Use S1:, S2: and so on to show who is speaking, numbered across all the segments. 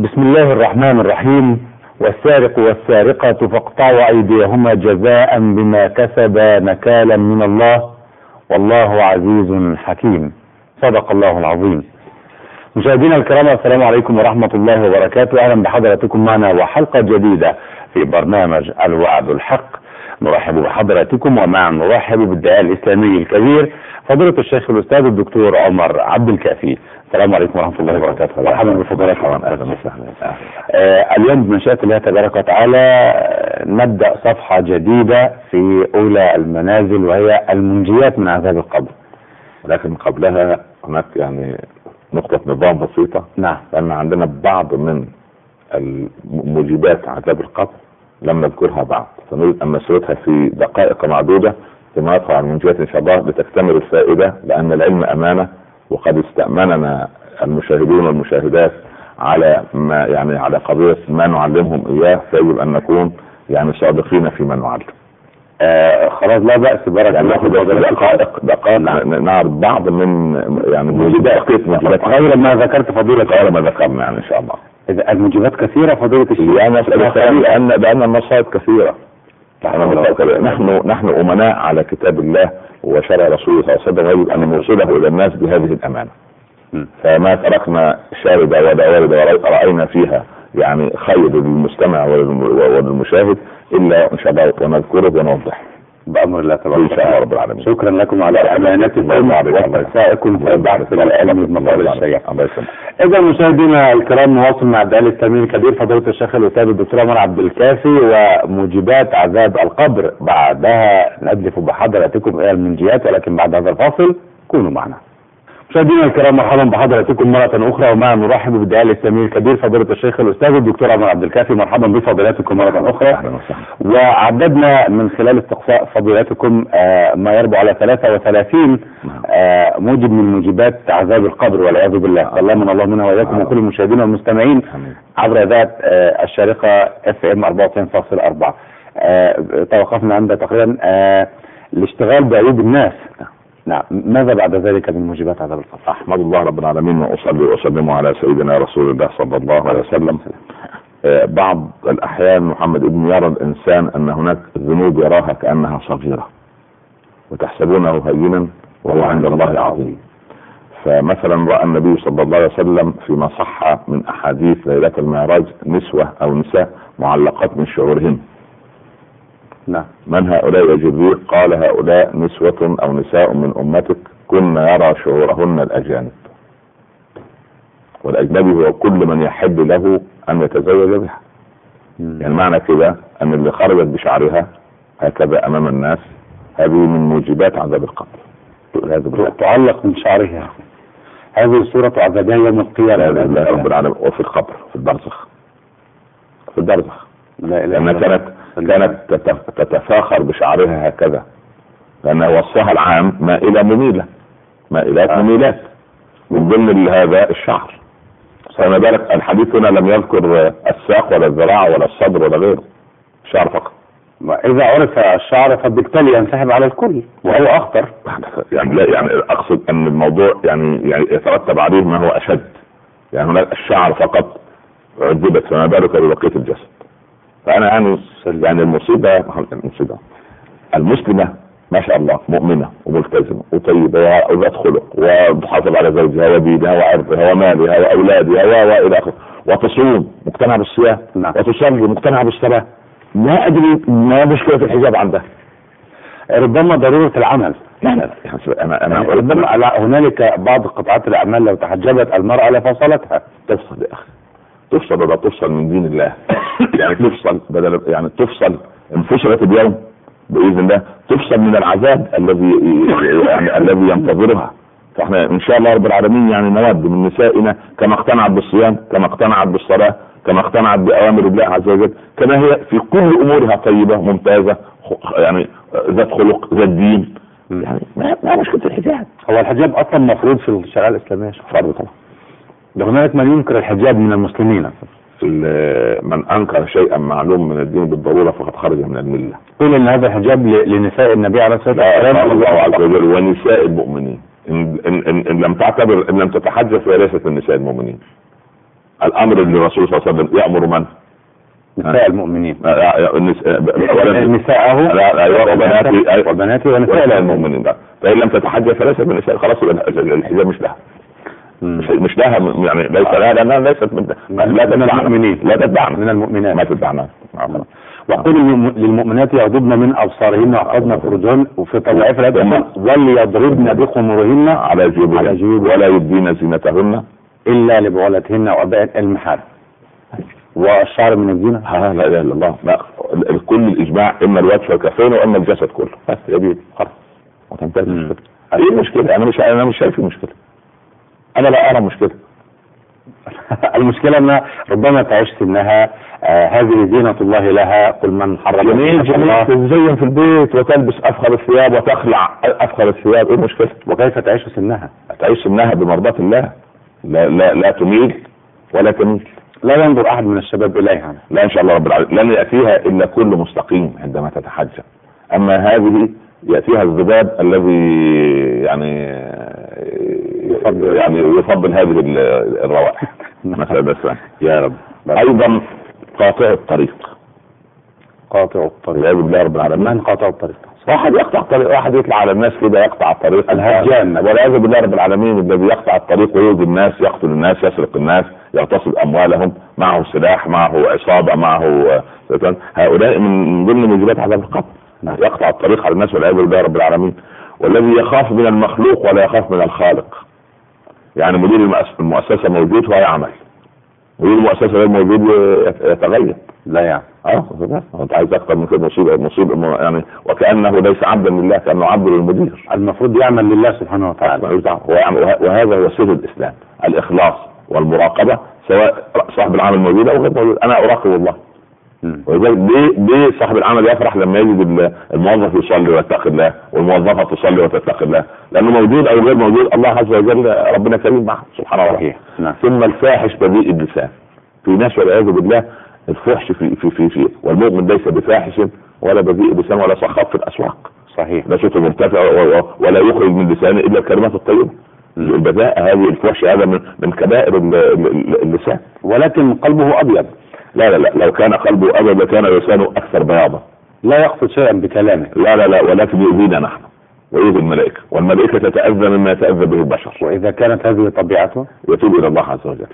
S1: بسم الله الرحمن الرحيم. والسارق والسارقة فاقطعوا أيديهما جزاء بما كسبا نكالا من الله والله عزيز حكيم. صدق الله العظيم. مشاهدينا الكرام، السلام عليكم ورحمة الله وبركاته. أهلا بحضراتكم معنا وحلقة جديدة في برنامج الوعد الحق. نرحب بحضراتكم ومعا نرحب بالداعية الإسلامي الكبير فضيلة الشيخ الأستاذ الدكتور عمر عبد الكافي. السلام عليكم ورحمة الله وبركاته. مرحبا بفضلاتكم.
S2: اهلا وسهلا.
S1: اليوم بمشيئة الله تبارك وتعالى نبدأ صفحة جديدة في أولى المنازل وهي المنجيات من عذاب القبر.
S2: لكن قبلها هناك نقطة نظام بسيطة.
S1: نعم.
S2: لأن عندنا بعض من موجبات عذاب القبر لم نذكرها بعد، فنريد أن نسردها في دقائق معدودة ثم ندخل على المنجيات إن شاء الله لتكتمل الفائدة، لأن العلم أمانة وقد استأمننا المشاهدون والمشاهدات على ما على قضية ما نعلمهم إياه، فيجب أن نكون صادقين فيما نعلم.
S1: خلاص لا بأس. بارك الله فيك.
S2: دقائق نعرض بعض من موجبات
S1: غير ما ذكرت فضيلة،
S2: غير ما ذكرنا إن شاء الله.
S1: إذا الموجبات كثيرة فضيلة
S2: الشيخ، لأن المصائب كثيرة. نحن أمناء على كتاب الله وشرع رسوله صلى الله عليه وسلم، يجب أن نوصله إلى الناس بهذه الأمانة. فما تركنا شاردة ولا واردة ورأينا فيها خير للمستمع وللمشاهد إلا إن شاء الله ونذكره ونوضح
S1: بأمر الله تبارك
S2: وتعالى رب العالمين.
S1: شكرا لكم على أمانتكم وإحسائكم في البحث والعلم بمطالب الشيخ. إذا مشاهدينا الكرام، نواصل مع الداعية الإسلامي الكبير فضيلة الشيخ الأستاذ الدكتور عمر عبد الكافي وموجبات عذاب القبر. بعدها ندلف بحضراتكم إلى المنجيات، ولكن بعد هذا الفاصل كونوا معنا. مشاهدينا الكرام، مرحبا بحضراتكم مرة أخرى، ومع نرحب بالداعية الإسلامي الكبير فضيلة الشيخ الأستاذ الدكتور عمر عبد الكافي. مرحبا بفضيلتكم مرة أخرى. وعددنا من خلال استقصاء فضيلتكم ما يربع على 33 موجب من موجبات عذاب القبر والعياذ بالله. سلمنا الله منها وإياكم وكل المشاهدين والمستمعين عبر ذات الشارقة FM 94.4. توقفنا عند تقريبا الاشتغال بعيوب الناس. نعم، ماذا بعد ذلك من موجبات عذاب القبر؟
S2: أحمد الله رب العالمين وأصلي وأسلم على سيدنا رسول الله صلى الله عليه وسلم. بعض الأحيان محمد ابن يرى الإنسان أن هناك ذنوب يراها كأنها صغيرة وتحسبونه هينا وهو عند الله عظيم. فمثلا رأى النبي صلى الله عليه وسلم فيما صح من أحاديث ليلة المعراج نسوة أو نساء معلقات من شعورهن.
S1: نعم.
S2: من هؤلاء يا جبريل؟ قال هؤلاء نسوة أو نساء من أمتك كنا يرى شعورهن الأجانب، والأجنبي هو كل من يحب له أن يتزوج بها. معنى كده أن اللي خرجت بشعرها هكذا أمام الناس هذه من موجبات عذاب القبر.
S1: تعلق من شعرها، هذه الصورة عذابها يوم القيامة
S2: لله رب العالمين. وفي القبر في البرزخ لأنها كانت تتفاخر بشعرها هكذا، لأن وصفها العام مائلة مميلة، مائلات مميلات، من ضمن هذا الشعر. فما بالك الحديث هنا لم يذكر الساق ولا الذراع ولا الصدر ولا غيره، الشعر فقط.
S1: إذا عرف الشعر فبالتالي ينسحب على الكل وهو أخطر.
S2: لا أقصد أن الموضوع يترتب عليه ما هو أشد. هناك الشعر فقط عذبت، فما بالك ببقية الجسد. فأنا المصيبة المسلمة ما شاء الله مؤمنة وملتزمة وطيبة وذات خلق وتحافظ على زوجها ودينها وعرضها ومالها وأولادها وإلى آخره، وتصوم مقتنعة بالصيام وتصلي مقتنعة بالصلاة. لا أدري ما مشكلة الحجاب عندها.
S1: ربما ضرورة العمل.
S2: أنا
S1: ربما هنالك بعض قطاعات الأعمال لو تحجبت المرأة لفصلتها.
S2: تفصل يا أخي، تفصل ولا تفصل من دين الله. تفصل بدل تفصل انفصلت اليوم بإذن الله، تفصل من العذاب الذي ينتظرها. فاحنا ان شاء الله رب العالمين نود من نسائنا كما اقتنعت بالصيام، كما اقتنعت بالصلاة، كما اقتنعت بأوامر الله عز وجل، كما هي في كل امورها طيبة ممتازة، ذات خلق ذات دين. ما مشكلة الحجاب.
S1: هو الحجاب اصلا مفروض في الشريعة الاسلامية،
S2: فرض طبعا.
S1: ده هناك من ينكر الحجاب من المسلمين.
S2: من انكر شيئا معلوم من الدين بالضرورة فقد خرج من الملة.
S1: قول ان هذا الحجاب لنساء النبي عليه الصلاة والسلام
S2: الله عز وجل ونساء المؤمنين. إن لم تعتبر، إن لم تتحجب فهي ليست النساء المؤمنين. الامر اللي الرسول صلى الله عليه وسلم يامر من؟
S1: نساء المؤمنين،
S2: نساءه
S1: وبناته ونساء المؤمنين.
S2: فإن لم تتحجب فليست من نساء، خلاص الحجاب مش لها، مش لها يعني، ليس لها لأنها ليست من لا تتبعنا
S1: من المؤمنات،
S2: ما تتبعنا.
S1: وقل للمؤمنات يغضضن من أبصارهن ويحفظن فروجهن، وفي تضعيف الآية وليضربن بخمرهن
S2: على جيوبهن ولا يبدين زينتهن
S1: إلا لبعولتهن وآبائهن المحارم. والشعر من الزينة؟
S2: لا اله الا الله. لا، كل الاجماع اما الوجه والكفين واما الجسد كله، بس يا بيه خلاص وتنتهي. ايه المشكله؟ انا مش شايف المشكله، انا لا ارى مشكله.
S1: المشكله ان ربما تعيش سنها هذه زينة الله لها، قل من حرم.
S2: جميل تزين في البيت وتلبس افخر الثياب وتخلع افخر الثياب، ايه المشكله؟
S1: وكيف تعيش سنها؟
S2: تعيش سنها بمرضاة الله، لا تميل ولا تميل.
S1: لا ينظر احد من الشباب اليها،
S2: لا ان شاء الله رب العالمين لن ياتيها الا كل مستقيم عندما تتحجب. اما هذه ياتيها الذباب الذي يعني يفضل هذه الروائح مثلا. بس
S1: يا رب.
S2: ايضا قاطع الطريق
S1: والعياذ
S2: بالله رب العالمين.
S1: من قاطع الطريق؟
S2: واحد يقطع الطريق، واحد يطلع على الناس كده يقطع الطريق،
S1: الهجان
S2: والعياذ بالله رب العالمين. الذي يقطع الطريق ويؤذي الناس، يقتل الناس، يسرق الناس، يغتصب اموالهم، معه سلاح، معه عصابه، معه هؤلاء من ضمن موجبات عذاب القبر. يقطع الطريق على الناس والعياذ بالله رب العالمين. والذي يخاف من المخلوق ولا يخاف من الخالق. يعني مدير المؤسسه موجود وهو يعمل، مدير المؤسسه غير موجود يتغير.
S1: لا يعني
S2: انت عايز اكتر من كده؟ مصيبه يعني، وكانه ليس عبدا لله، كانه عبد للمدير.
S1: المفروض يعمل لله سبحانه وتعالى.
S2: وهذا هو سر الاسلام، الاخلاص والمراقبه، سواء صاحب العمل موجود او غير موجود. انا اراقب الله. ولذلك ليه صاحب العمل يفرح لما يجد الموظف يصلي ويتقي الله والموظفه تصلي وتتقي الله؟ لانه موجود او غير موجود الله عز وجل ربنا كريم معه سبحانه وتعالى. ثم الفاحش بذيء اللسان. في ناس والعياذ بالله الفحش في والمؤمن ليس بفاحش ولا بذيء اللسان ولا صخاب في الاسواق.
S1: صحيح.
S2: لا صوته مرتفع ولا يخرج من لسانه الا الكلمات الطيبه. البذاء هذه الفحش هذا من كبائر اللسان.
S1: ولكن قلبه ابيض.
S2: لا لو كان قلبه ابيض كان لسانه اكثر بياضا.
S1: لا يقصد شيئا بكلامه.
S2: لا ولكن يؤذينا نحن ويؤذي الملائكه، والملائكه تتاذى مما يتاذى به البشر.
S1: واذا كانت هذه طبيعته
S2: يتوب الى الله عز وجل،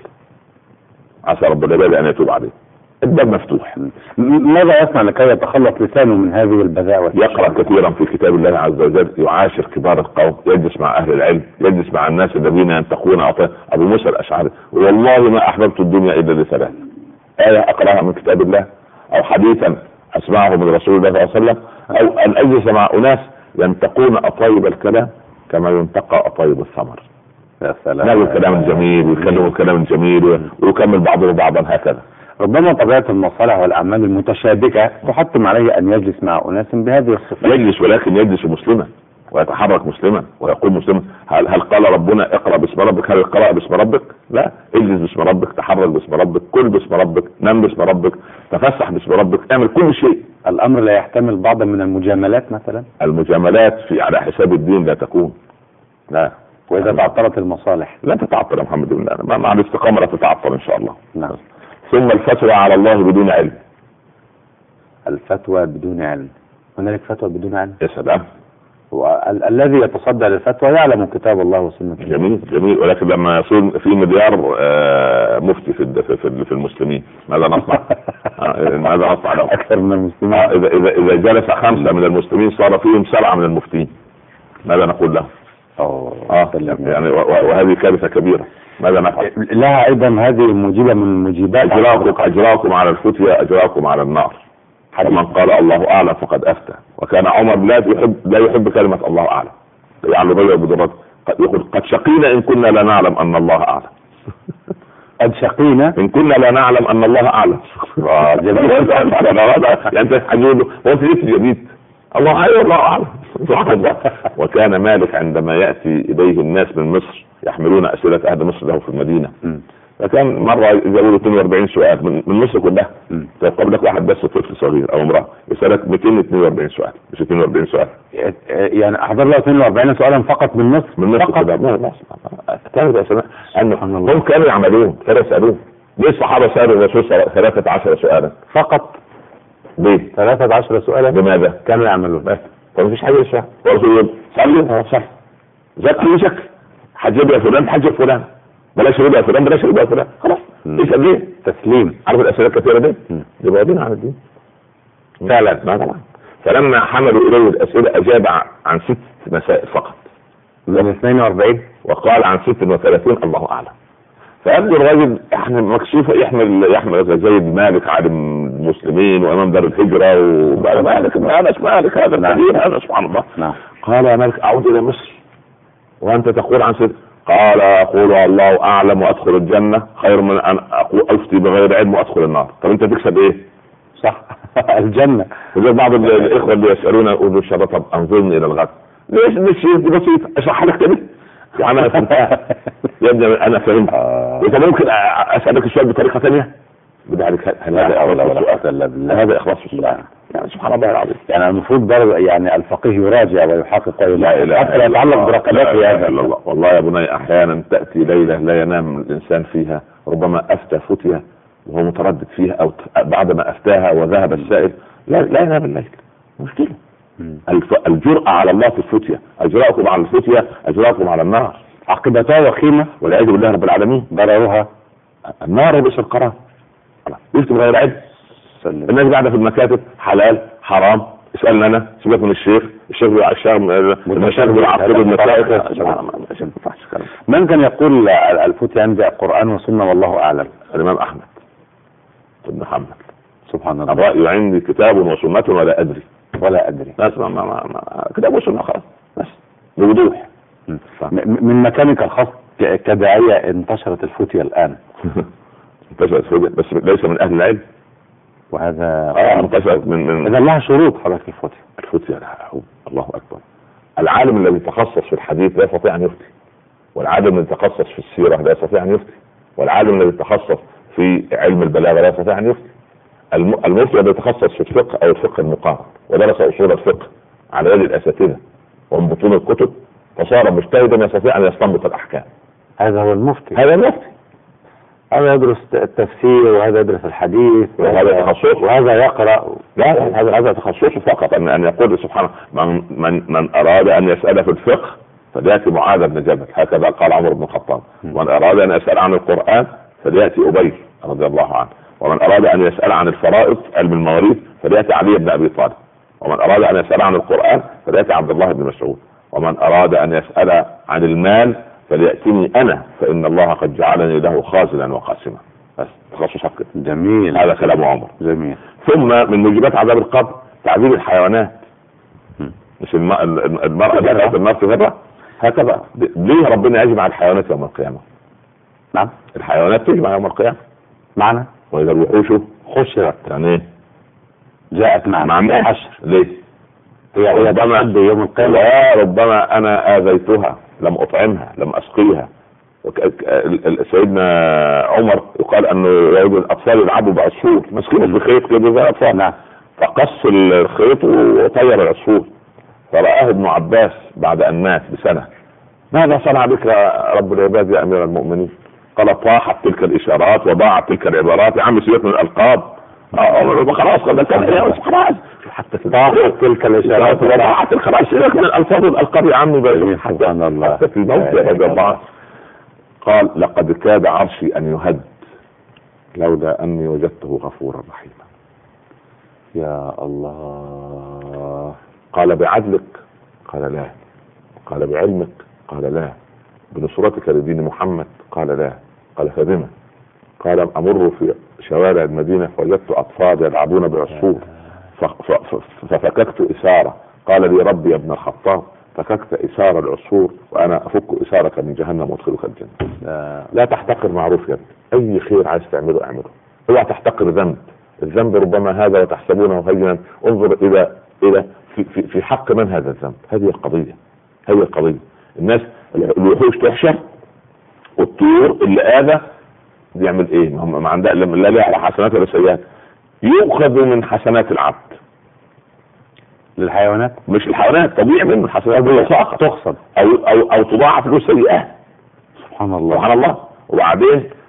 S2: عسى رب العباد ان يتوب عليه. الباب مفتوح.
S1: ماذا يصنع لكي يتخلص لسانه من هذه البذاء؟
S2: يقرأ كثيرا في كتاب الله عز وجل، يعاشر كبار القوم، يجلس مع اهل العلم، يجلس مع الناس الذين ينتقون. ابو موسى الاشعري والله ما احببت الدنيا الا لثلاث: آية اقراها من كتاب الله، او حديثا اسمعه من رسول الله صلى الله عليه وسلم، او ان اجلس مع اناس ينتقون اطيب الكلام كما ينتقى اطيب الثمر.
S1: يا سلام.
S2: نقول الكلام الجميل ويتكلموا الكلام الجميل ويكمل بعضه بعضا هكذا.
S1: ربما طبيعة المصالح والأعمال المتشابكة تحتم عليه أن يجلس مع أناس بهذه الصفات.
S2: يجلس، ولكن يجلس مسلما ويتحرك مسلما ويقول مسلما. هل قال ربنا اقرأ باسم ربك؟ هل القراءة باسم ربك؟ لا. اجلس باسم ربك، تحرك باسم ربك، كل باسم ربك، نام باسم ربك، تفسح باسم ربك، اعمل كل شيء.
S1: الأمر لا يحتمل بعضا من المجاملات مثلا؟
S2: المجاملات على حساب الدين لا تكون. لا.
S1: وإذا تعطلت المصالح؟
S2: لا تتعطل يا محمد بن الله، مع الاستقامة لا تتعطل إن شاء الله.
S1: نعم.
S2: ثم الفتوى على الله بدون علم.
S1: الفتوى بدون علم. هنالك فتوى بدون علم؟
S2: يا سلام.
S1: الذي يتصدى للفتوى يعلم كتاب الله وسنة.
S2: جميل. ولكن لما يصير في مليار مفتي في المسلمين ماذا نصنع؟ ماذا نصنع لهم؟
S1: أكثر من المسلمين.
S2: إذا جلس 5 من المسلمين صار فيهم 7 من المفتين، ماذا نقول لهم؟ يعني وهذه كارثة كبيرة. ماذا نفعل؟
S1: لها ايضا هذه موجبة من موجبات
S2: اجراكم على الفتية اجراكم على النار. ومن قال الله اعلم فقد افتى. وكان عمر لا يحب كلمة الله اعلم، يعني رجل بدرات يقول قد شقينا ان كنا لا نعلم ان الله اعلم.
S1: قد شقينا
S2: ان كنا لا نعلم ان الله اعلم. جميل. يعني انت هتقول له هو انت ليه جديد؟ الله اعلم. وكان مالك عندما ياتي اليه الناس من مصر يحملون اسئله اهل مصر له في المدينه، فكان مره يقولوا 42 سؤال من مصر كلها. فيقابل لك واحد بس طفل صغير او امراه يسالك 242 سؤال، مش 42 سؤال.
S1: يعني احضر له 42 سؤالا فقط من مصر.
S2: فقط. كانوا يسالون، هم كانوا يعملون، كانوا يسالون ليه الصحابه سالوا الرسول 13 سؤالا
S1: فقط؟
S2: ليه
S1: 13 سؤالا؟
S2: لماذا
S1: كانوا يعملون بس.
S2: فمفيش حاجه يشرح. الرسول صلي صح، زكي وزكي، حج يا فلان حج فلان، بلاش ربا يا فلان بلاش ربا يا فلان، خلاص. اسال ليه؟
S1: تسليم.
S2: عارف الاسئله الكثيره دي يبقى واخدين عن الدين فعلا. ما طبعا. فلما حملوا اليه الاسئله اجاب عن 6 مسائل فقط
S1: من 42
S2: وقال عن 36 الله اعلم. فقال الراجل احنا مكشوف يحمل زي مالك عالم المسلمين وامام دار الهجره وقال مالك مالك هذا الكبير هذا سبحان الله.
S1: نعم.
S2: قال يا مالك اعود الى مصر وانت تقول عن 6. قال اقول الله اعلم وادخل الجنه خير من ان اقول افتي بغير علم وادخل النار. طب انت تكسب ايه؟
S1: صح. الجنه.
S2: وزي بعض الاخوه اللي يسالون يقولوا الشر طب انظرني الى الغد. ليش دي بسيطه اشرح لك تاني يعني انا فهمتها يا ابني انا فهمت. انت ممكن اسالك السؤال بطريقه ثانيه بذلك هذا اخلاص في السؤال يعني سبحان الله العظيم.
S1: يعني المفروض برضه يعني الفقيه يراجع ويحقق حتى لا يتعلق برقبته.
S2: هذا الله. والله يا بني احيانا تاتي ليله لا ينام الانسان فيها، ربما افتى فتيه وهو متردد فيها او بعد ما افتاها وذهب السائل لا ينام الليل. مشكله. الجرأة على الله في الفتية، اجراءكم على الفتية اجراءكم على النار.
S1: عقبتها وخيمة
S2: والعياذ بالله رب العالمين.
S1: ضررها
S2: النار بئس القرار. يكتب غير علم. الناس قاعده في المكاتب حلال حرام اسالنا انا سيبك من الشيخ المشايخ بالعقيده المسائل.
S1: من كان يقول الفتية عندي القرآن والسنة والله اعلم؟
S2: الامام احمد بن محمد
S1: سبحان الله.
S2: الرأي عندي كتاب وسنة ولا ادري بس كتاب وسنة خلاص بس بوضوح.
S1: من مكانك الخاص كداعية انتشرت الفتية الآن.
S2: انتشرت الفتية بس ليس من أهل العلم
S1: وهذا
S2: انتشرت من
S1: إذا لها شروط حضرتك
S2: الفتية الله أكبر. العالم الذي تخصص في الحديث لا يستطيع أن يفتي، والعالم الذي تخصص في السيرة لا يستطيع أن يفتي، والعالم الذي تخصص في علم البلاغة لا يستطيع أن يفتي. المفتي الذي يتخصص في الفقه أو الفقه المقارن ودرس أصول الفقه على يد الأساتذة ومن بطون الكتب فصار مجتهدا يستطيع ان يستنبط الاحكام.
S1: هذا هو المفتي.
S2: هذا
S1: يدرس التفسير وهذا يدرس الحديث
S2: وهذا تخصصه
S1: وهذا يقرأ.
S2: لا هذا تخصصه فقط ان يقول سبحانه من اراد ان يسأل في الفقه فليأتي معاذ بن جبل هكذا قال عمر بن الخطاب. ومن اراد ان يسأل عن القرآن فليأتي ابي رضي الله عنه. ومن اراد ان يسأل عن الفرائض علم المواريث فليأتي علي بن ابي طالب. ومن اراد ان يسأل عن القرآن فليأتي عبد الله بن مسعود. ومن اراد ان يسأل عن المال فليأتني انا فان الله قد جعلني له خازنا وقاسما. بس تخصص كده.
S1: جميل.
S2: هذا كلام عمر.
S1: جميل.
S2: ثم من موجبات عذاب القبر تعذيب الحيوانات. مش المرأة دخلت النار في ذرة هكذا. ليه ربنا يجمع الحيوانات يوم القيامة؟
S1: نعم
S2: الحيوانات تجمع يوم القيامة
S1: معنا.
S2: واذا الوحوش
S1: حشرت
S2: يعني ايه؟
S1: جاءت مع
S2: حشر. ليه؟
S1: هي ربما يوم القيامة.
S2: ربما انا اذيتها لم اطعمها لم اسقيها. سيدنا عمر يقال انه الاطفال يلعبوا بعصفور مسكين بخيط كده زي الاطفال.
S1: نعم.
S2: فقص الخيط وطير العصفور فرآه ابن عباس بعد ان مات بسنة. ماذا صنع بك رب العباد يا امير المؤمنين؟ قال طاحت تلك الاشارات وضاعت تلك العبارات. يا عم سيبك من الالقاب. خلاص خلاص
S1: حتى طاحت تلك الاشارات
S2: وضاعت خلاص سيبك من الالفاظ والالقاب يا عم.
S1: سبحان الله.
S2: حتى في الموت يا الله. قال لقد كاد عرشي ان يهد لولا اني وجدته غفورا رحيما.
S1: يا الله.
S2: قال بعدلك؟ قال لا. قال بعلمك؟ قال لا. بنصرتك لدين محمد؟ قال لا. قال فبما؟ قال امر في شوارع المدينة فوجدت اطفال يلعبون بعصفور ففككت اسارة. قال لي ربي يا ابن الخطاب فككت اسار العصفور وانا افك اسارك من جهنم وادخلك الجنة. لا تحتقر معروف يا ابني. اي خير عايز تعمله اعمله. اوعى تحتقر ذنب. الذنب ربما هذا وتحسبونه هينا. انظر الى في حق من هذا الذنب. هذه القضية. الناس الوحوش تحشر والطيور اللي آذى بيعمل ايه؟ هم ما عندها لا ليه على حسنات ولا سيئات. يؤخذ من حسنات العبد
S1: للحيوانات.
S2: مش الحيوانات طبيعي منه الحسنات
S1: تخصم
S2: او تضاعف له سيئات.
S1: سبحان الله.
S2: سبحان الله. وبعدين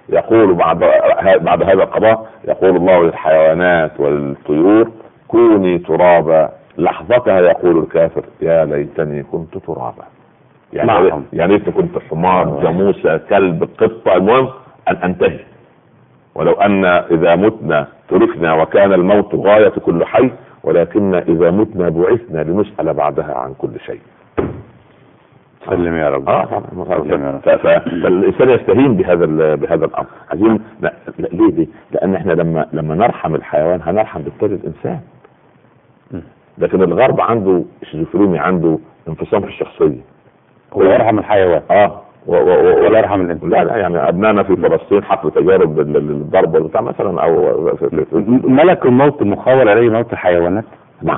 S2: يقول بعد هذا القضاء يقول الله للحيوانات والطيور كوني ترابا، لحظتها يقول الكافر يا ليتني كنت ترابا. يعني انت كنت حمار، جاموسة، كلب، قطة، المهم ان انتهي. ولو ان اذا متنا تركنا وكان الموت غاية كل حي، ولكن اذا متنا بعثنا لنسأل بعدها عن كل شيء.
S1: سلم يا رب.
S2: فالانسان يستهين بهذا الامر. عايزين ليه؟ لان احنا لما نرحم الحيوان هنرحم بالتالي الانسان. لكن الغرب عنده شيزوفرينيا، عنده انفصام في الشخصيه،
S1: هو يرحم الحيوان ولا يرحم الانسان.
S2: لا يعني ابنائنا في فلسطين حصل تجارب الضرب بتاع مثلا، او
S1: ملك الموت مخول عليه موت الحيوانات.
S2: نعم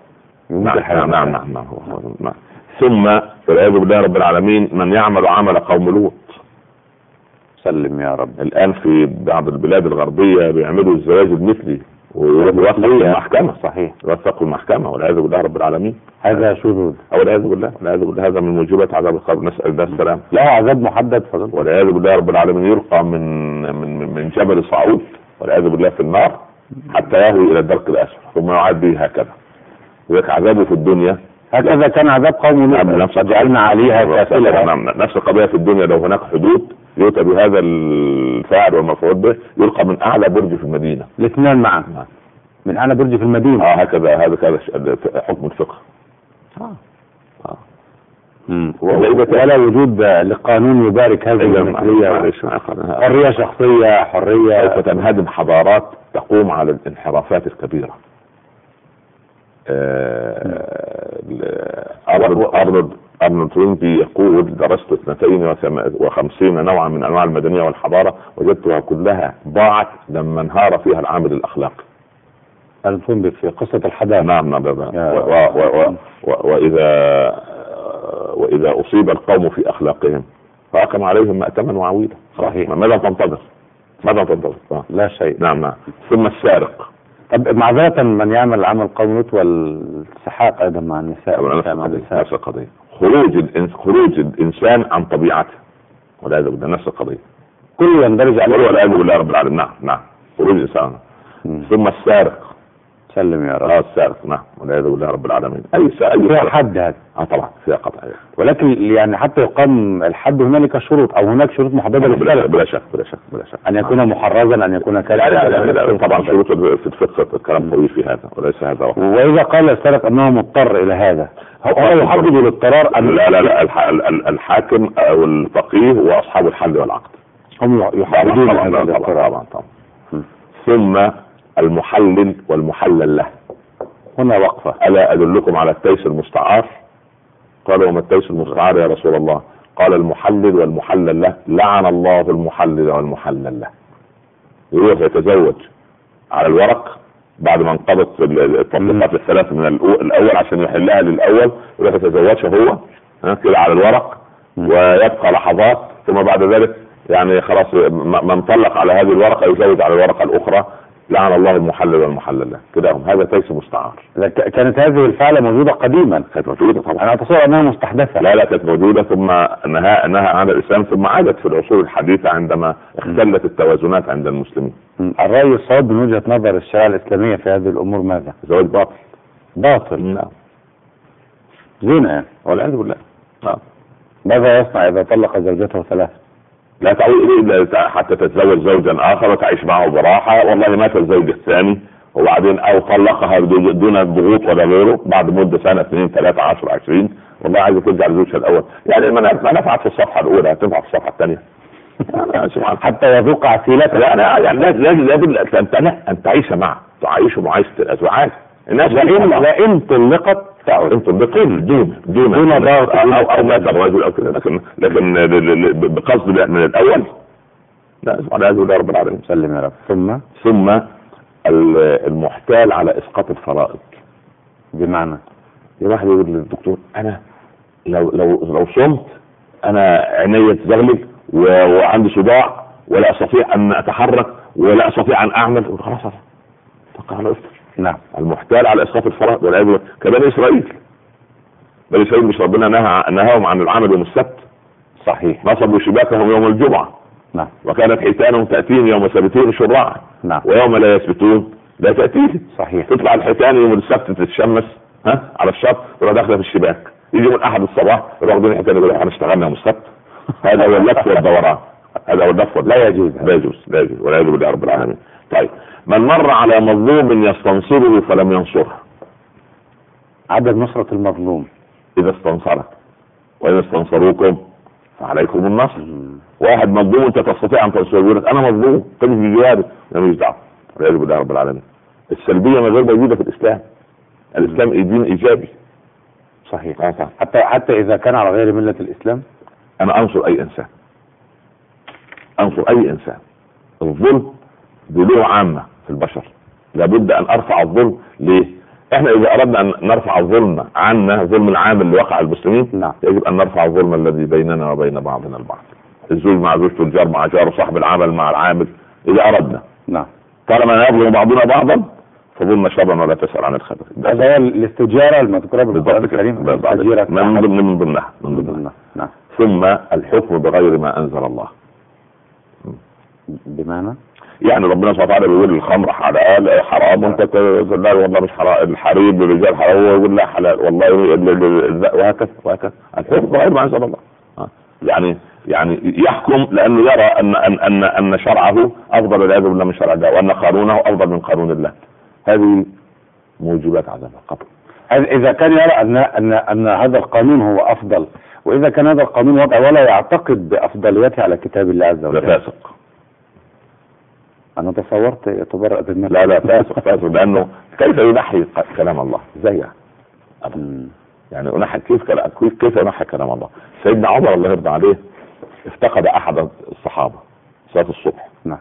S2: نعم. ثم والعياذ بالله رب العالمين من يعمل عمل قوم لوط.
S1: سلم يا رب.
S2: الان في بعض البلاد الغربيه بيعملوا الزواج المثلي ويوثقوا المحكمه.
S1: صحيح،
S2: يوثقوا المحكمه والعياذ بالله رب العالمين.
S1: هذا شذوذ
S2: والعياذ بالله هذا من موجبات عذاب القبر، نسال الله السلام.
S1: له عذاب محدد فضل.
S2: والعياذ بالله رب العالمين يلقى من جبل صعود والعياذ بالله في النار حتى يهوي الى الدرك الاسفل ثم يعاد به هكذا. ويك عذابه في الدنيا
S1: هكذا كان عذاب قوم لوط جعلنا عليها كافلة.
S2: نفس القضيه في الدنيا. لو هناك حدود يؤتى بهذا الفاعل والمفعول به يلقى من اعلى برج في المدينه.
S1: الاثنان معا من اعلى برج في المدينه.
S2: هكذا هذا حكم الفقه.
S1: ولا وجود لقانون يبارك هذه المثليه. حريه شخصيه، حريه.
S2: سوف تنهدم حضارات تقوم على الانحرافات الكبيره. أرنولد توينبي يقول درست 52 نوعا من انواع المدنيه والحضاره وجدتها كلها ضاعت لما انهار فيها العامل الاخلاقي.
S1: أرنولد توينبي في قصه الحضاره.
S2: نعم. واذا اصيب القوم في اخلاقهم فاقم عليهم مأتما وعويدا.
S1: صحيح.
S2: ماذا تنتظر؟
S1: لا شيء.
S2: نعم. ثم السارق.
S1: طب معذرة من يعمل عمل قوم لوط والسحاق ايضا مع النساء.
S2: نفس القضية. خروج الانسان عن طبيعته والعياذ بالله نفس القضية.
S1: كله يندرج عليه
S2: والعياذ بالله رب العالمين. نعم. خروج الانسان. ثم السارق.
S1: سلم يا رب.
S2: السارق. نعم والعياذ بالله رب العالمين.
S1: فيها حد هذا.
S2: طبعا فيها قطع.
S1: ولكن يعني حتى يقام الحد هنالك شروط او هناك شروط محدده للسارق.
S2: بلا شك.
S1: ان يكون محرزا، ان يكون كذا.
S2: طبعا شروط في الفقه الكلام طويل في هذا وليس هذا وقت.
S1: واذا قال السارق انه مضطر الى هذا هو يحدد الاضطرار
S2: ان لا الحاكم او الفقيه واصحاب الحل والعقد
S1: هم يحددون هذا الاضطرار.
S2: طبعا. ثم المحلل والمحلل له.
S1: هنا وقفة.
S2: ألا أدلكم على التيس المستعار؟ قال وما التيس المستعار يا رسول الله؟ قال المحلل والمحلل له. لعن الله المحلل والمحلل له. يروح يتزوج على الورق بعد ما انقضت التطبيقات الثلاث من الأول عشان يحلها للأول، يروح يتزوجها هو كده على الورق ويبقى لحظات ثم بعد ذلك يعني خلاص من طلق على هذه الورقة يزوج على الورقة الأخرى. لعن الله المحلل والمحلل له. كده هذا تيس مستعار.
S1: كانت هذه الفعلة موجودة قديما.
S2: كانت موجودة طبعا.
S1: انا اتصور انها مستحدثة.
S2: لا كانت موجودة ثم نهى عن الاسلام ثم عادت في العصور الحديثة عندما اختلت التوازنات عند المسلمين.
S1: الرأي الصواب من وجهة نظر الشريعة الاسلامية في هذه الامور ماذا؟
S2: زواج باطل.
S1: نعم. زنا يعني.
S2: والعياذ بالله.
S1: ماذا يصنع اذا طلق زوجته ثلاثة؟
S2: لا تعود حتى تتزوج زوجا اخر وتعيش معه براحة. والله مات الزوج الثاني وبعدين او طلقها دون ضغوط ولا غيره بعد مدة سنة 2 3 10 20 والله عايز ترجع لزوجها الاول. يعني ما نفعت في الصفحة الاولى هتنفع في الصفحة الثانية
S1: حتى يذوق عسيلتها.
S2: لازم ان تعيش معه، تعيش معيشة الازواج. الناس
S1: لئن طلقت تعود
S2: دون ضغط او مات الرجل او كذا لكن بقصد من الاول. لا سبحان الله رب العالمين.
S1: سلم يا رب.
S2: ثم المحتال على اسقاط الفرائض.
S1: بمعنى
S2: واحد يقول للدكتور انا لو صمت انا عيني تزغلل وعندي صداع ولا استطيع ان اتحرك ولا استطيع ان اعمل. خلاص فقط انا افطر.
S1: نعم.
S2: المحتال على اسقاط الفرائض والعياذ كبني اسرائيل. بني اسرائيل مش ربنا نهاهم عن العمل يوم السبت؟
S1: صحيح.
S2: نصبوا شباكهم يوم الجمعة
S1: نعم.
S2: وكانت حيتانهم تأتيهم يوم سبتهم شرعا.
S1: نعم.
S2: ويوم لا يثبتون لا تأتيهم.
S1: صحيح.
S2: تطلع الحيتان يوم السبت تتشمس على الشط، تروح داخله في الشباك، يجي من احد الصباح يروح واخدين الحيتان يقول احنا اشتغلنا يوم السبت. هذا هو اللف والدوران، هذا هو اللف
S1: لا يجوز،
S2: لا يجوز، لا يجوز، ولا يجوز لرب العالمين. طيب، من مر على مظلوم يستنصره فلم ينصره.
S1: عدم نصرة المظلوم.
S2: اذا استنصرك واذا استنصروكم فعليكم النصر. واحد مظلوم انت تستطيع ان تنصره، يقول لك انا مظلوم تجي في جواري، ماليش دعوه، ولا يجوز لله رب العالمين. السلبيه ما غير موجوده في الاسلام. الاسلام دين ايجابي.
S1: صحيح. حتى اذا كان على غير ملة الاسلام.
S2: انا انصر اي انسان، انصر اي انسان. الظلم بلغة عامة في البشر، لابد ان ارفع الظلم. ليه؟ احنا اذا اردنا ان نرفع الظلم عنا، ظلم العام اللي وقع المسلمين،
S1: نعم.
S2: يجب ان نرفع الظلم الذي بيننا وبين بعضنا البعض. الزوج مع زوجته، الجار مع جاره، صاحب العمل مع العامل، اذا اردنا.
S1: نعم.
S2: طالما يظلم بعضنا بعضا فظلنا شرا ولا تسأل عن الخبر.
S1: هذا هو الاستجارة المذكورة بالقرآن الكريم.
S2: من ضمنها.
S1: نعم.
S2: ثم الحكم بغير ما انزل الله.
S1: بمعنى
S2: يعني ربنا سبحانه وتعالى بيقول الخمر حرام، وانت تقول لا والله مش حرام، الحريم للرجال حرام، هو يقول لا حلال والله، وهكذا وهكذا. الحكم بغير ما انزل الله. يعني يحكم لانه يرى ان شرعه افضل والعياذ بالله من شرع الله، وان قانونه افضل من قانون الله. هذه موجبات عذاب القبر.
S1: اذا كان يرى ان هذا القانون هو افضل، واذا كان هذا القانون وضع ولا يعتقد بافضليته على كتاب الله عز وجل،
S2: لا فاسق.
S1: انا تصورت يتبرأ بالنفس.
S2: لا فاسق لانه كيف ينحي كلام الله؟ ازاي يعني انحي كيف ينحي كلام الله؟ سيدنا عمر الله يرضى عليه افتقد احد الصحابه صلاه الصبح.
S1: نعم.